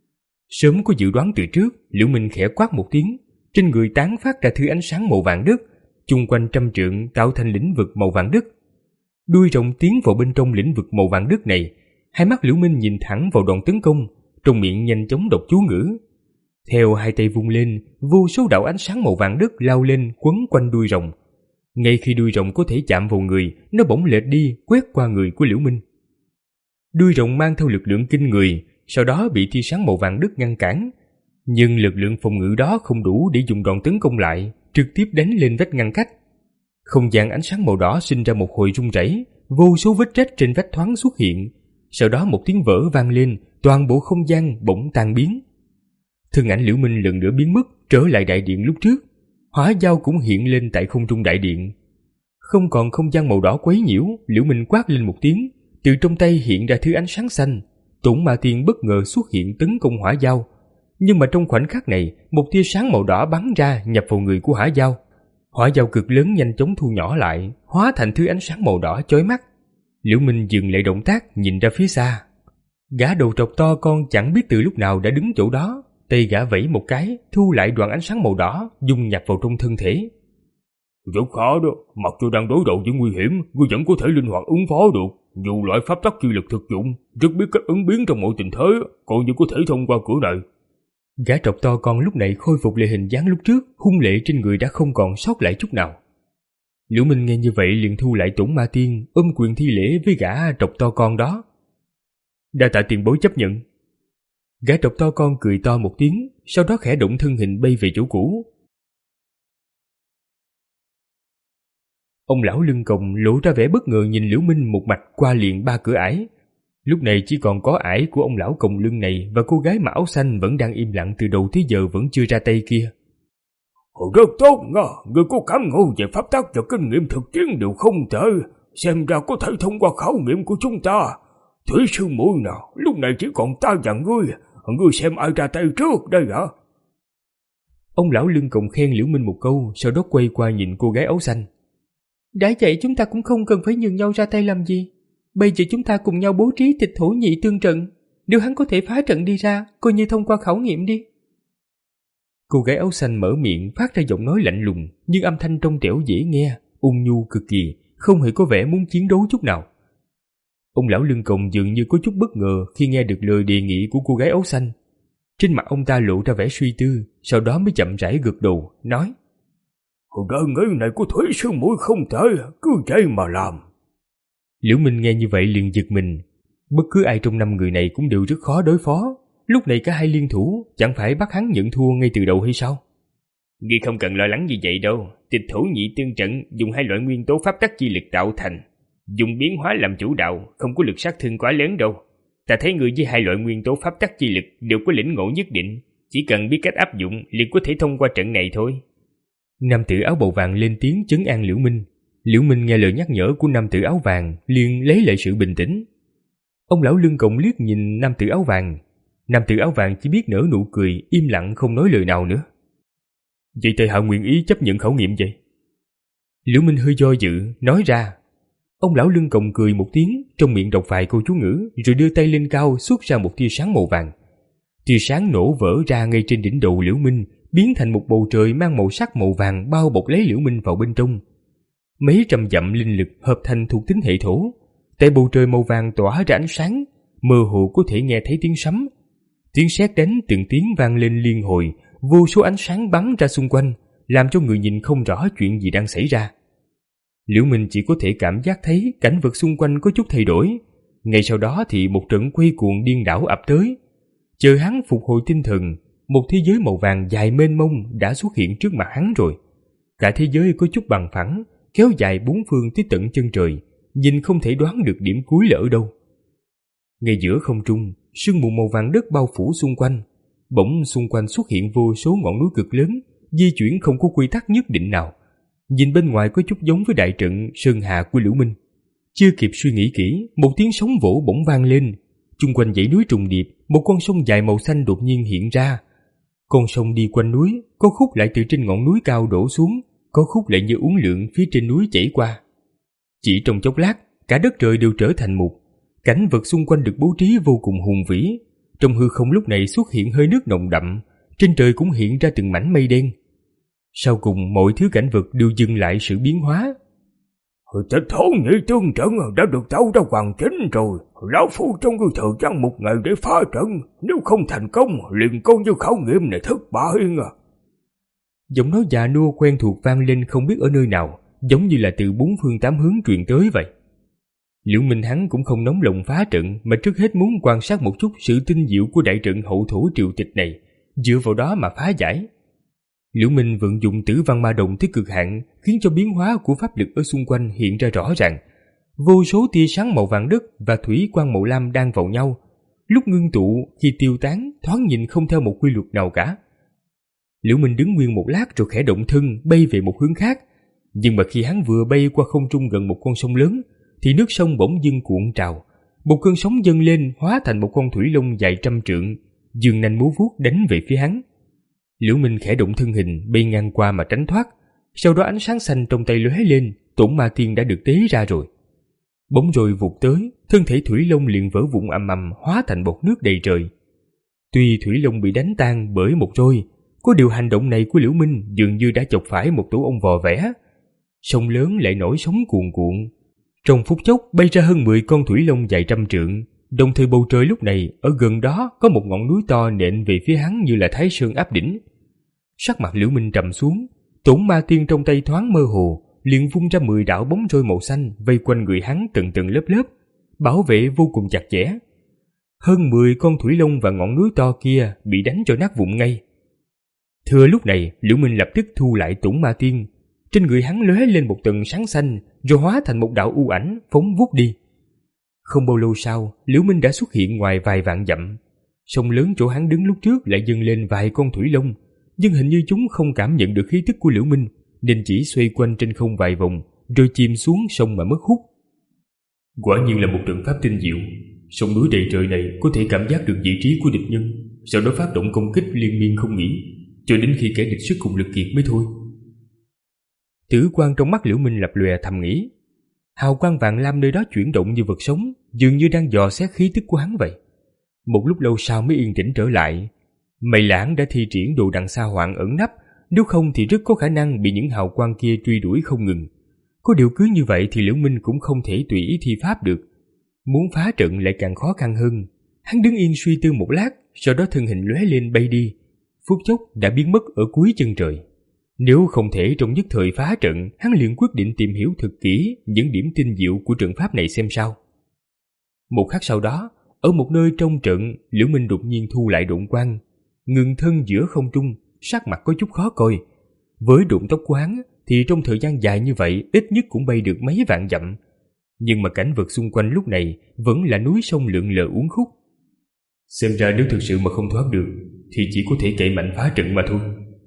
Sớm có dự đoán từ trước, Liễu Minh khẽ quát một tiếng, trên người tán phát ra thứ ánh sáng màu vàng đất, chung quanh trăm trượng tạo thành lĩnh vực màu vàng đất. Đuôi rồng tiến vào bên trong lĩnh vực màu vàng đất này, hai mắt Liễu Minh nhìn thẳng vào đòn tấn công, trong miệng nhanh chóng đọc chú ngữ. Theo hai tay vung lên, vô số đạo ánh sáng màu vàng đất lao lên quấn quanh đuôi rồng. Ngay khi đuôi rồng có thể chạm vào người, nó bỗng lệch đi, quét qua người của Liễu Minh. Đuôi rồng mang theo lực lượng kinh người, sau đó bị tia sáng màu vàng đất ngăn cản. Nhưng lực lượng phòng ngự đó không đủ để dùng đòn tấn công lại, trực tiếp đánh lên vách ngăn cách. Không gian ánh sáng màu đỏ sinh ra một hồi rung rẩy, vô số vết rách trên vách thoáng xuất hiện. Sau đó một tiếng vỡ vang lên, toàn bộ không gian bỗng tan biến. Thân ảnh Liễu Minh lần nữa biến mất, trở lại đại điện lúc trước. Hỏa dao cũng hiện lên tại không trung đại điện. Không còn không gian màu đỏ quấy nhiễu, Liễu Minh quát lên một tiếng, từ trong tay hiện ra thứ ánh sáng xanh. Tổn Ma Tiên bất ngờ xuất hiện tấn công hỏa dao, nhưng mà trong khoảnh khắc này, một tia sáng màu đỏ bắn ra nhập vào người của hỏa dao. Hỏa dao cực lớn nhanh chóng thu nhỏ lại, hóa thành thứ ánh sáng màu đỏ chói mắt. Liễu Minh dừng lại động tác, nhìn ra phía xa. Gã đầu trọc to con chẳng biết từ lúc nào đã đứng chỗ đó, tay gã vẫy một cái, thu lại đoạn ánh sáng màu đỏ, dung nhập vào trong thân thể. Rất khó đó, mặc dù đang đối đầu với nguy hiểm, ngươi vẫn có thể linh hoạt ứng phó được. Dù loại pháp tắc chi lực thực dụng, rất biết cách ứng biến trong mọi tình thế, còn như có thể thông qua cửa này. Gã trọc to con lúc này khôi phục lại hình dáng lúc trước, hung lệ trên người đã không còn sót lại chút nào. Liễu Minh nghe như vậy liền thu lại Tổn Ma Tiên, ôm quyền thi lễ với gã trọc to con đó. Đa tạ tiền bối chấp nhận. Gã trọc to con cười to một tiếng, sau đó khẽ động thân hình bay về chỗ cũ. Ông lão lưng còng lộ ra vẻ bất ngờ nhìn Liễu Minh một mạch qua liền ba cửa ải. Lúc này chỉ còn có ải của ông lão còng lưng này và cô gái mặc áo xanh vẫn đang im lặng từ đầu tới giờ vẫn chưa ra tay kia. Rất tốt nha, người có cảm ngộ về pháp tắc và kinh nghiệm thực chiến đều không tệ, xem ra có thể thông qua khảo nghiệm của chúng ta. Thủy sư muội nào, lúc này chỉ còn ta và ngươi, ngươi xem ai ra tay trước đây hả? Ông lão lưng còng khen Liễu Minh một câu, sau đó quay qua nhìn cô gái áo xanh. Đã vậy chúng ta cũng không cần phải nhường nhau ra tay làm gì. Bây giờ chúng ta cùng nhau bố trí Tịch Thổ Nhị tương trận. Nếu hắn có thể phá trận đi ra, coi như thông qua khảo nghiệm đi. Cô gái áo xanh mở miệng phát ra giọng nói lạnh lùng, nhưng âm thanh trong trẻo dễ nghe, ôn nhu cực kỳ, không hề có vẻ muốn chiến đấu chút nào. Ông lão lưng còng dường như có chút bất ngờ khi nghe được lời đề nghị của cô gái áo xanh. Trên mặt ông ta lộ ra vẻ suy tư, sau đó mới chậm rãi gật đầu, nói: Đời nghĩ này của Thủy sư muội không thể, cứ vậy mà làm. Liễu Minh nghe như vậy liền giật mình. Bất cứ ai trong năm người này cũng đều rất khó đối phó. Lúc này cả hai liên thủ, chẳng phải bắt hắn nhận thua ngay từ đầu hay sao? Ngươi không cần lo lắng như vậy đâu. Tịch Thổ Nhị tương trận dùng hai loại nguyên tố pháp tắc chi lực tạo thành, dùng biến hóa làm chủ đạo, không có lực sát thương quá lớn đâu. Ta thấy ngươi với hai loại nguyên tố pháp tắc chi lực đều có lĩnh ngộ nhất định, chỉ cần biết cách áp dụng liền có thể thông qua trận này thôi. Nam tử áo bào vàng lên tiếng trấn an Liễu Minh. Liễu Minh nghe lời nhắc nhở của nam tử áo vàng, liền lấy lại sự bình tĩnh. Ông lão lưng còng liếc nhìn nam tử áo vàng. Nam tử áo vàng chỉ biết nở nụ cười, im lặng không nói lời nào nữa. Vậy tại hạ nguyện ý chấp nhận khảo nghiệm vậy. Liễu Minh hơi do dự, nói ra. Ông lão lưng còng cười một tiếng, trong miệng đọc vài câu chú ngữ, rồi đưa tay lên cao xuất ra một tia sáng màu vàng. Tia sáng nổ vỡ ra ngay trên đỉnh đầu Liễu Minh, biến thành một bầu trời mang màu sắc màu vàng bao bọc lấy Liễu Minh vào bên trong. Mấy trăm dặm linh lực hợp thành thuộc tính hệ thổ. Tại bầu trời màu vàng tỏa ra ánh sáng, mơ hồ có thể nghe thấy tiếng sấm. Tiếng sét đánh từng tiếng vang lên liên hồi, vô số ánh sáng bắn ra xung quanh, làm cho người nhìn không rõ chuyện gì đang xảy ra. Liễu Minh chỉ có thể cảm giác thấy cảnh vật xung quanh có chút thay đổi. Ngay sau đó thì một trận quay cuồng điên đảo ập tới. Chờ hắn phục hồi tinh thần, một thế giới màu vàng dài mênh mông đã xuất hiện trước mặt hắn rồi. Cả thế giới có chút bằng phẳng, kéo dài bốn phương tới tận chân trời, nhìn không thể đoán được điểm cuối là ở đâu. Ngay giữa không trung, sương mù màu vàng đất bao phủ xung quanh. Bỗng xung quanh xuất hiện vô số ngọn núi cực lớn, di chuyển không có quy tắc nhất định nào. Nhìn bên ngoài có chút giống với đại trận Sơn Hà của Liễu Minh. Chưa kịp suy nghĩ kỹ, một tiếng sóng vỗ bỗng vang lên. Chung quanh dãy núi trùng điệp, một con sông dài màu xanh đột nhiên hiện ra. Con sông đi quanh núi, có khúc lại từ trên ngọn núi cao đổ xuống, có khúc lại như uốn lượn phía trên núi chảy qua. Chỉ trong chốc lát, cả đất trời đều trở thành một. Cảnh vật xung quanh được bố trí vô cùng hùng vĩ. Trong hư không lúc này xuất hiện hơi nước nồng đậm, trên trời cũng hiện ra từng mảnh mây đen. Sau cùng mọi thứ cảnh vật đều dừng lại sự biến hóa. Tịch Thổ Nhị tương trận đã được tạo ra hoàn chỉnh rồi. Lão phu trong cái thời gian một ngày để phá trận, nếu không thành công liền coi như khảo nghiệm này thất bại. Giọng nói già nua quen thuộc vang lên không biết ở nơi nào, giống như là từ bốn phương tám hướng truyền tới vậy. Liễu Minh hắn cũng không nóng lòng phá trận, mà trước hết muốn quan sát một chút sự tinh diệu của đại trận hậu thổ triệu tịch này, dựa vào đó mà phá giải. Liễu Minh vận dụng Tử Văn Ma Đồng tới cực hạn, khiến cho biến hóa của pháp lực ở xung quanh hiện ra rõ ràng. Vô số tia sáng màu vàng đất và thủy quang màu lam đang vào nhau, lúc ngưng tụ khi tiêu tán thoáng nhìn không theo một quy luật nào cả. Liễu Minh đứng nguyên một lát rồi khẽ động thân bay về một hướng khác, nhưng mà khi hắn vừa bay qua không trung gần một con sông lớn thì nước sông bỗng dưng cuộn trào, một cơn sóng dâng lên hóa thành một con thủy long dài trăm trượng, giương nanh múa vuốt đánh về phía hắn. Liễu Minh khẽ động thân hình bay ngang qua mà tránh thoát, sau đó ánh sáng xanh trong tay lóe lên, Tổn Ma Tiên đã được tế ra rồi. Bóng rồi vụt tới, thân thể thủy long liền vỡ vụn ầm ầm hóa thành bọt nước đầy trời. Tuy thủy long bị đánh tan bởi một roi, có điều hành động này của Liễu Minh dường như đã chọc phải một tổ ong vò vẽ. Sông lớn lại nổi sóng cuồn cuộn, trong phút chốc bay ra hơn mười con thủy long dài trăm trượng. Đồng thời bầu trời lúc này ở gần đó có một ngọn núi to nện về phía hắn như là Thái Sơn áp đỉnh. Sắc mặt Liễu Minh trầm xuống, Tổn Ma Tiên trong tay thoáng mơ hồ, liền vung ra mười đạo bóng roi màu xanh vây quanh người hắn từng từng lớp lớp, bảo vệ vô cùng chặt chẽ. Hơn mười con thủy long và ngọn núi to kia bị đánh cho nát vụn ngay. Thừa lúc này, Liễu Minh lập tức thu lại Tổn Ma Tiên, trên người hắn lóe lên một tầng sáng xanh, rồi hóa thành một đạo u ảnh phóng vút đi. Không bao lâu sau, Liễu Minh đã xuất hiện ngoài vài vạn dặm. Sông lớn chỗ hắn đứng lúc trước lại dâng lên vài con thủy long, nhưng hình như chúng không cảm nhận được khí tức của Liễu Minh, nên chỉ xoay quanh trên không vài vòng, rồi chìm xuống sông mà mất hút. Quả nhiên là một trận pháp tinh diệu. Sông núi đầy trời này có thể cảm giác được vị trí của địch nhân, sau đó phát động công kích liên miên không nghỉ, cho đến khi kẻ địch sức cùng lực kiệt mới thôi. Tử quang trong mắt Liễu Minh lập lòe thầm nghĩ. Hào quang vàng lam nơi đó chuyển động như vật sống, dường như đang dò xét khí tức của hắn vậy. Một lúc lâu sau mới yên tĩnh trở lại. Mây Lãng đã thi triển đồ đằng xa hoạn ẩn nấp, nếu không thì rất có khả năng bị những hào quang kia truy đuổi không ngừng. Có điều cứ như vậy thì Liễu Minh cũng không thể tùy ý thi pháp được. Muốn phá trận lại càng khó khăn hơn. Hắn đứng yên suy tư một lát, sau đó thân hình lóe lên bay đi, phút chốc đã biến mất ở cuối chân trời. Nếu không thể trong nhất thời phá trận, hắn liền quyết định tìm hiểu thật kỹ những điểm tinh diệu của trận pháp này xem sao. Một khắc sau đó, ở một nơi trong trận, Liễu Minh đột nhiên thu lại độn quang, ngừng thân giữa không trung, sắc mặt có chút khó coi. Với độn tốc của hắn thì trong thời gian dài như vậy ít nhất cũng bay được mấy vạn dặm, nhưng mà cảnh vật xung quanh lúc này vẫn là núi sông lượn lờ uốn khúc. Xem ra nếu thực sự mà không thoát được thì chỉ có thể cậy mạnh phá trận mà thôi.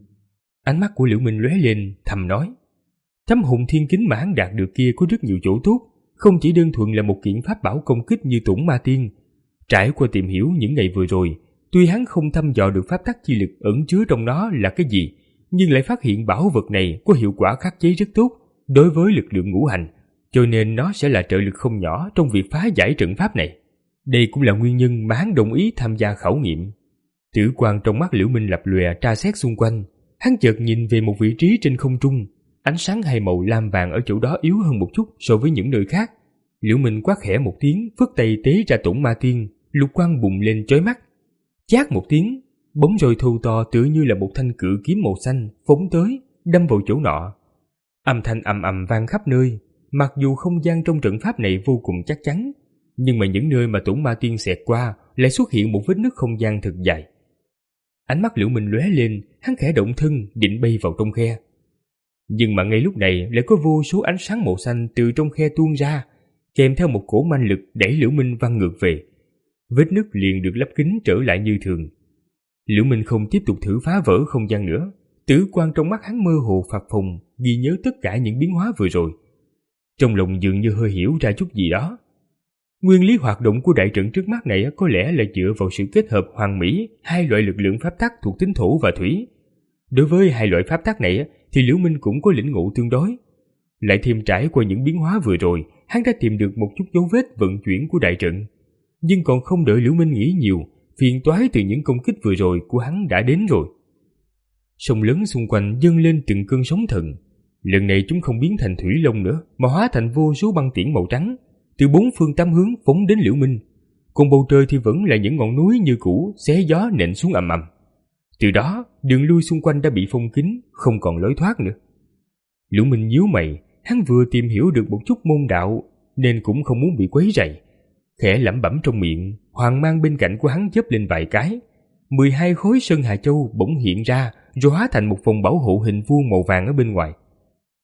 Ánh mắt của Liễu Minh lóe lên, thầm nói. Tấm hồn thiên kính mà hắn đạt được kia có rất nhiều chỗ tốt, không chỉ đơn thuần là một kiện pháp bảo công kích như Tổn Ma Tiên. Trải qua tìm hiểu những ngày vừa rồi, tuy hắn không thăm dò được pháp tắc chi lực ẩn chứa trong nó là cái gì, nhưng lại phát hiện bảo vật này có hiệu quả khắc chế rất tốt đối với lực lượng ngũ hành, cho nên nó sẽ là trợ lực không nhỏ trong việc phá giải trận pháp này. Đây cũng là nguyên nhân mà hắn đồng ý tham gia khảo nghiệm. Tử quang trong mắt Liễu Minh lập lòe tra xét xung quanh. Hắn chợt nhìn về một vị trí trên không trung, ánh sáng hai màu lam vàng ở chỗ đó yếu hơn một chút so với những nơi khác. Liễu Minh quát khẽ một tiếng, phất tay tế ra Tổn Ma Tiên, lục quang bùng lên chói mắt. Chát một tiếng, bóng roi thô to tựa như là một thanh cự kiếm màu xanh phóng tới, đâm vào chỗ nọ. Âm thanh ầm ầm vang khắp nơi. Mặc dù không gian trong trận pháp này vô cùng chắc chắn, nhưng mà những nơi mà Tổn Ma Tiên xẹt qua lại xuất hiện một vết nứt không gian thật dài. Ánh mắt Liễu Minh lóe lên, hắn khẽ động thân định bay vào trong khe. Nhưng mà ngay lúc này lại có vô số ánh sáng màu xanh từ trong khe tuôn ra, kèm theo một cỗ manh lực đẩy Liễu Minh văng ngược về. Vết nứt liền được lấp kín trở lại như thường. Liễu Minh không tiếp tục thử phá vỡ không gian nữa, tử quang trong mắt hắn mơ hồ phập phồng, ghi nhớ tất cả những biến hóa vừa rồi. Trong lòng dường như hơi hiểu ra chút gì đó. Nguyên lý hoạt động của đại trận trước mắt này có lẽ là dựa vào sự kết hợp hoàn mỹ hai loại lực lượng pháp tắc thuộc tính thổ và thủy. Đối với hai loại pháp tắc này thì Liễu Minh cũng có lĩnh ngộ tương đối. Lại thêm trải qua những biến hóa vừa rồi, hắn đã tìm được một chút dấu vết vận chuyển của đại trận. Nhưng còn không đợi Liễu Minh nghĩ nhiều, phiền toái từ những công kích vừa rồi của hắn đã đến rồi. Sông lớn xung quanh dâng lên từng cơn sóng thần. Lần này chúng không biến thành thủy long nữa, mà hóa thành vô số băng tiễn màu trắng, từ bốn phương tám hướng phóng đến Liễu Minh. Còn bầu trời thì vẫn là những ngọn núi như cũ, xé gió nện xuống ầm ầm. Từ đó, đường lui xung quanh đã bị phong kín, không còn lối thoát nữa. Liễu Minh nhíu mày, hắn vừa tìm hiểu được một chút môn đạo, nên cũng không muốn bị quấy rầy. Khẽ lẩm bẩm trong miệng, hoàng mang bên cạnh của hắn chớp lên vài cái. mười hai khối sơn hà châu bỗng hiện ra, rồi hóa thành một vòng bảo hộ hình vuông màu vàng ở bên ngoài.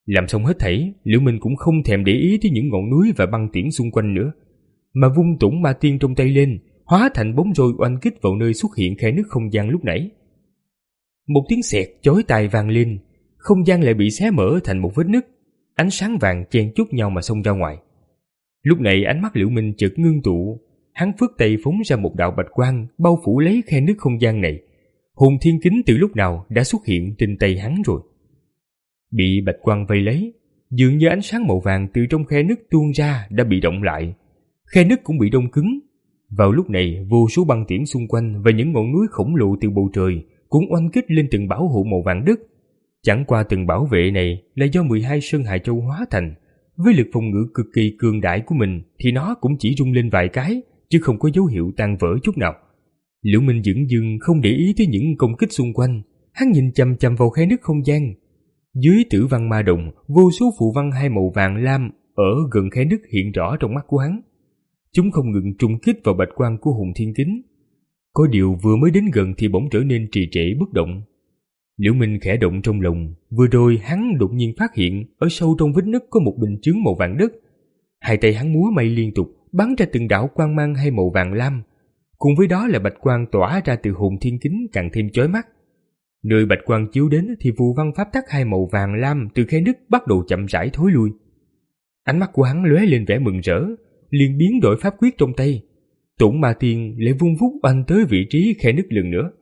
Làm xong hết thảy, Liễu Minh cũng không thèm để ý tới những ngọn núi và băng tiễn xung quanh nữa, mà vung tủng ma tiên trong tay lên, hóa thành bóng roi oanh kích vào nơi xuất hiện khe nứt không gian lúc nãy. Một tiếng xẹt chói tai vang lên, không gian lại bị xé mở thành một vết nứt, ánh sáng vàng chen chúc nhau mà xông ra ngoài. Lúc này ánh mắt Liễu Minh chợt ngưng tụ, hắn phất tay phóng ra một đạo bạch quang bao phủ lấy khe nứt không gian này. Hồn thiên kính từ lúc nào đã xuất hiện trên tay hắn rồi. Bị bạch quang vây lấy, dường như ánh sáng màu vàng từ trong khe nứt tuôn ra đã bị động lại, khe nứt cũng bị đông cứng. Vào lúc này, vô số băng tiễn xung quanh và những ngọn núi khổng lồ từ bầu trời cũng oanh kích lên từng bảo hộ màu vàng đất. Chẳng qua từng bảo vệ này là do mười hai Sơn Hà Châu hóa thành, với lực phòng ngự cực kỳ cường đại của mình thì nó cũng chỉ rung lên vài cái, chứ không có dấu hiệu tan vỡ chút nào. Liễu Minh dửng dưng không để ý tới những công kích xung quanh, hắn nhìn chằm chằm vào khe nứt không gian. Dưới Tử Văn Ma Đồng, vô số phù văn hai màu vàng lam ở gần khe nứt hiện rõ trong mắt của hắn. Chúng không ngừng trùng kích vào bạch quang của hồn thiên kính. Có điều vừa mới đến gần thì bỗng trở nên trì trệ bất động. Liễu Minh khẽ động trong lòng, vừa rồi hắn đột nhiên phát hiện ở sâu trong vết nứt có một bình chướng màu vàng đất. Hai tay hắn múa may liên tục, bắn ra từng đạo quang mang hai màu vàng lam, cùng với đó là bạch quang tỏa ra từ hồn thiên kính càng thêm chói mắt. Nơi bạch quang chiếu đến thì phù văn pháp tắc hai màu vàng lam từ khe nứt bắt đầu chậm rãi thối lui. Ánh mắt của hắn lóe lên vẻ mừng rỡ, liền biến đổi pháp quyết trong tay. Tủng ma tiên lại vung vút oanh tới vị trí khe nứt lần nữa.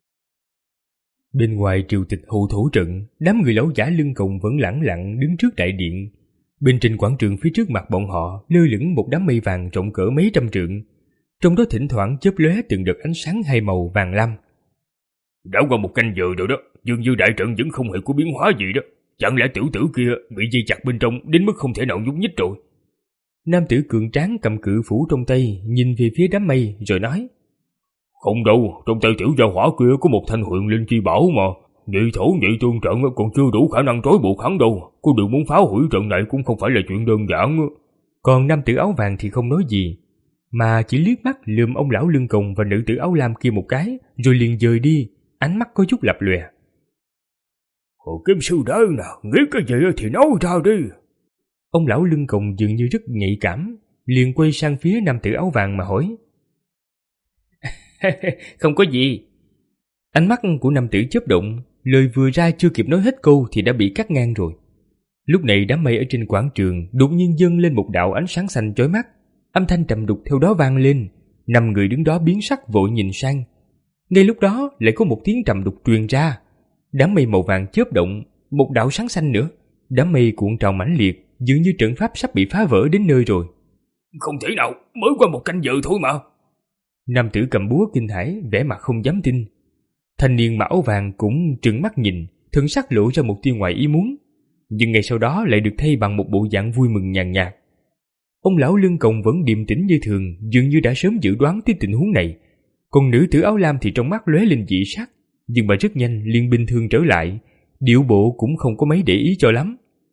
Bên ngoài triều tịch hậu thổ trận, đám người lão giả lưng còng vẫn lẳng lặng đứng trước đại điện. Bên trên quảng trường phía trước mặt bọn họ lơ lửng một đám mây vàng rộng cỡ mấy trăm trượng, trong đó thỉnh thoảng chớp lóe từng đợt ánh sáng hai màu vàng lam. Đã qua một canh giờ rồi đó, dường như đại trận vẫn không hề có biến hóa gì đó. Chẳng lẽ tiểu tử kia bị dây chặt bên trong đến mức không thể nào nhúc nhích rồi? Nam tử cường tráng cầm cự phủ trong tay nhìn về phía đám mây rồi nói: Không đâu, trong tay tiểu gia hỏa kia có một thanh huyền linh chi bảo mà. Nhị thổ nhị tương trận còn chưa đủ khả năng trói buộc hắn đâu. Có điều muốn phá hủy trận này cũng không phải là chuyện đơn giản. Còn nam tử áo vàng thì không nói gì, mà chỉ liếc mắt lườm ông lão lưng còng và nữ tử áo lam kia một cái, rồi liền dời đi, ánh mắt có chút lập lòe. Hồ kiếm sư đấy nè, nghĩ cái gì thì nói ra đi. Ông lão lưng còng dường như rất nhạy cảm, liền quay sang phía nam tử áo vàng mà hỏi: Không có gì. Ánh mắt của nam tử chớp động, lời vừa ra chưa kịp nói hết câu thì đã bị cắt ngang rồi. Lúc này đám mây ở trên quảng trường đột nhiên dâng lên một đạo ánh sáng xanh chói mắt, âm thanh trầm đục theo đó vang lên. Năm người đứng đó biến sắc vội nhìn sang. Ngay lúc đó lại có một tiếng trầm đục truyền ra. Đám mây màu vàng chớp động, một đạo sáng xanh nữa. Đám mây cuộn trào mãnh liệt, dường như trận pháp sắp bị phá vỡ đến nơi rồi. Không thể nào, mới qua một canh giờ thôi mà. Nam tử cầm búa kinh hãi, vẻ mặt không dám tin. Thanh niên mặc áo vàng cũng trừng mắt nhìn, thần sắc lộ ra một tia ngoài ý muốn, nhưng ngay sau đó lại được thay bằng một bộ dạng vui mừng nhàn nhạt. Ông lão lưng còng vẫn điềm tĩnh như thường, dường như đã sớm dự đoán tới tình huống này. Còn nữ tử áo lam thì trong mắt lóe lên dị sắc, nhưng mà rất nhanh liền bình thường trở lại, điệu bộ cũng không có mấy để ý cho lắm.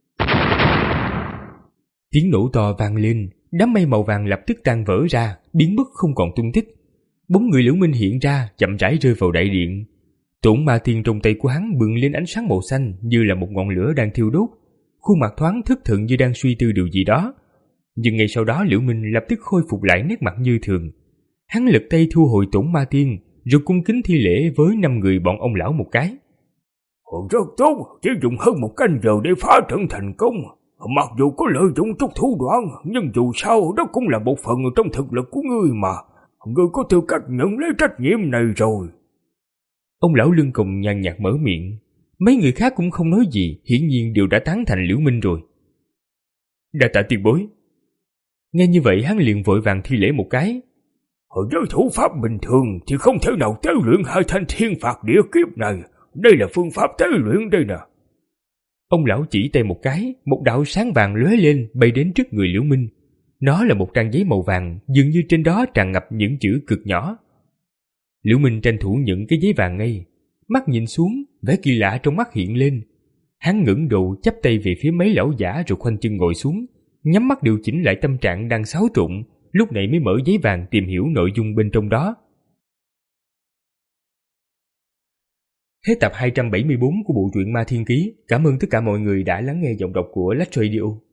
Tiếng nổ to vang lên, đám mây màu vàng lập tức tan vỡ ra, biến mất không còn tung tích. Bốn người Liễu Minh hiện ra, chậm rãi rơi vào đại điện. Tổn ma tiên trong tay của hắn bừng lên ánh sáng màu xanh như là một ngọn lửa đang thiêu đốt, khuôn mặt thoáng thức thẫn như đang suy tư điều gì đó. Nhưng ngay sau đó Liễu Minh lập tức khôi phục lại nét mặt như thường. Hắn lật tay thu hồi tổn ma tiên, rồi cung kính thi lễ với năm người bọn ông lão một cái. Rất tốt, chỉ dùng hơn một canh giờ để phá trận thành công. Mặc dù có lợi dụng chút thủ đoạn, nhưng dù sao đó cũng là một phần trong thực lực của ngươi mà. Ngươi có tư cách nhận lấy trách nhiệm này rồi. Ông lão lưng còng nhàn nhạt mở miệng. Mấy người khác cũng không nói gì, hiển nhiên đều đã tán thành Liễu Minh rồi. Đa tạ tiền bối. Nghe như vậy hắn liền vội vàng thi lễ một cái. Với thủ pháp bình thường thì không thể nào tế luyện hai thanh thiên phạt địa kiếp này. Đây là phương pháp tế luyện đây nè. Ông lão chỉ tay một cái, một đạo sáng vàng lóe lên bay đến trước người Liễu Minh. Nó là một trang giấy màu vàng, dường như trên đó tràn ngập những chữ cực nhỏ. Liễu Minh tranh thủ nhận cái giấy vàng ngay, mắt nhìn xuống, vẻ kỳ lạ trong mắt hiện lên. Hắn ngẩng đầu chắp tay về phía mấy lão giả rồi khoanh chân ngồi xuống, nhắm mắt điều chỉnh lại tâm trạng đang xáo trộn, lúc này mới mở giấy vàng tìm hiểu nội dung bên trong đó. Hết tập hai trăm bảy mươi bốn của bộ truyện Ma Thiên Ký. Cảm ơn tất cả mọi người đã lắng nghe giọng đọc của Lách Radio.